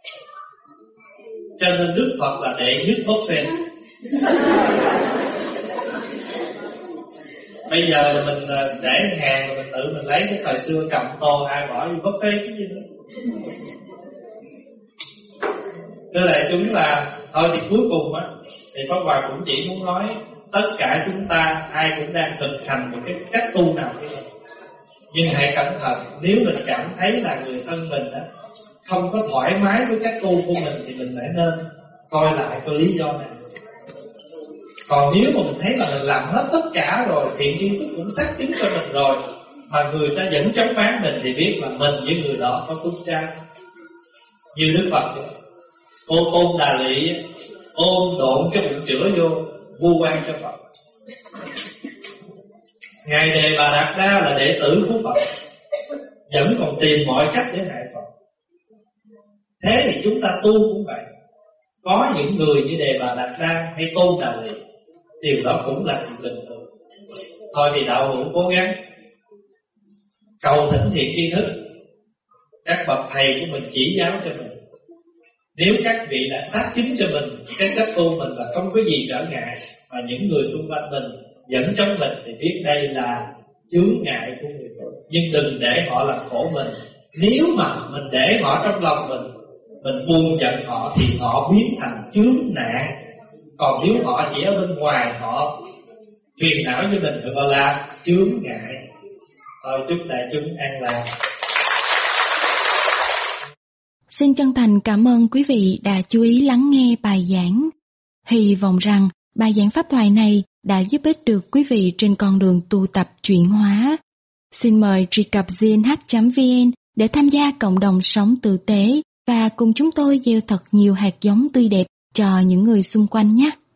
Cho nên Đức Phật là đệ nhất buffet. Bây giờ là mình để hàng rồi mình tự mình lấy, cái thời xưa cầm tô ai bỏ gì buffet cái gì nữa. Thưa đại chúng là thôi thì cuối cùng á, thì Pháp Hòa cũng chỉ muốn nói tất cả chúng ta ai cũng đang thực hành một cái cách tu nào thế này. Nhưng hãy cẩn thận, nếu mình cảm thấy là người thân mình á không có thoải mái với cách tu của mình thì mình lại nên coi lại cái lý do này. Còn nếu mà mình thấy là mình làm hết tất cả rồi, thiện duyên phước cũng xác chứng cho mình rồi, mà người ta vẫn chống phá mình thì biết là mình với người đó có tu tra. Như Đức Phật vậy, cô Tôn Đà Lị ôm độn cái bụng chữa vô vu oan cho Phật. Ngài Đề Bà Đạt Đa là đệ tử của Phật, vẫn còn tìm mọi cách để hại Phật. Thế thì chúng ta tu cũng vậy. Có những người như Đề Bà Đạt Đa hay Tôn Đà Lị, điều đó cũng là chuyện bình thường. Thôi thì đạo hữu cố gắng cầu thỉnh thiện tri thức, các bậc thầy của mình chỉ giáo cho mình. Nếu các vị đã xác chứng cho mình cái cách tu mình là không có gì trở ngại, mà những người xung quanh mình dẫn chống mình, thì biết đây là chướng ngại của người tu. Nhưng đừng để họ làm khổ mình. Nếu mà mình để họ trong lòng mình, mình buồn giận họ thì họ biến thành chướng nạn. Còn nếu họ chỉ ở bên ngoài họ phiền não với mình thì gọi là chướng ngại. Thôi chúc đại chúng an lạc. Xin chân thành cảm ơn quý vị đã chú ý lắng nghe bài giảng. Hy vọng rằng bài giảng pháp thoại này đã giúp ích được quý vị trên con đường tu tập chuyển hóa. Xin mời truy cập giê en hát chấm vê en để tham gia cộng đồng sống tử tế và cùng chúng tôi gieo thật nhiều hạt giống tươi đẹp cho những người xung quanh nhé.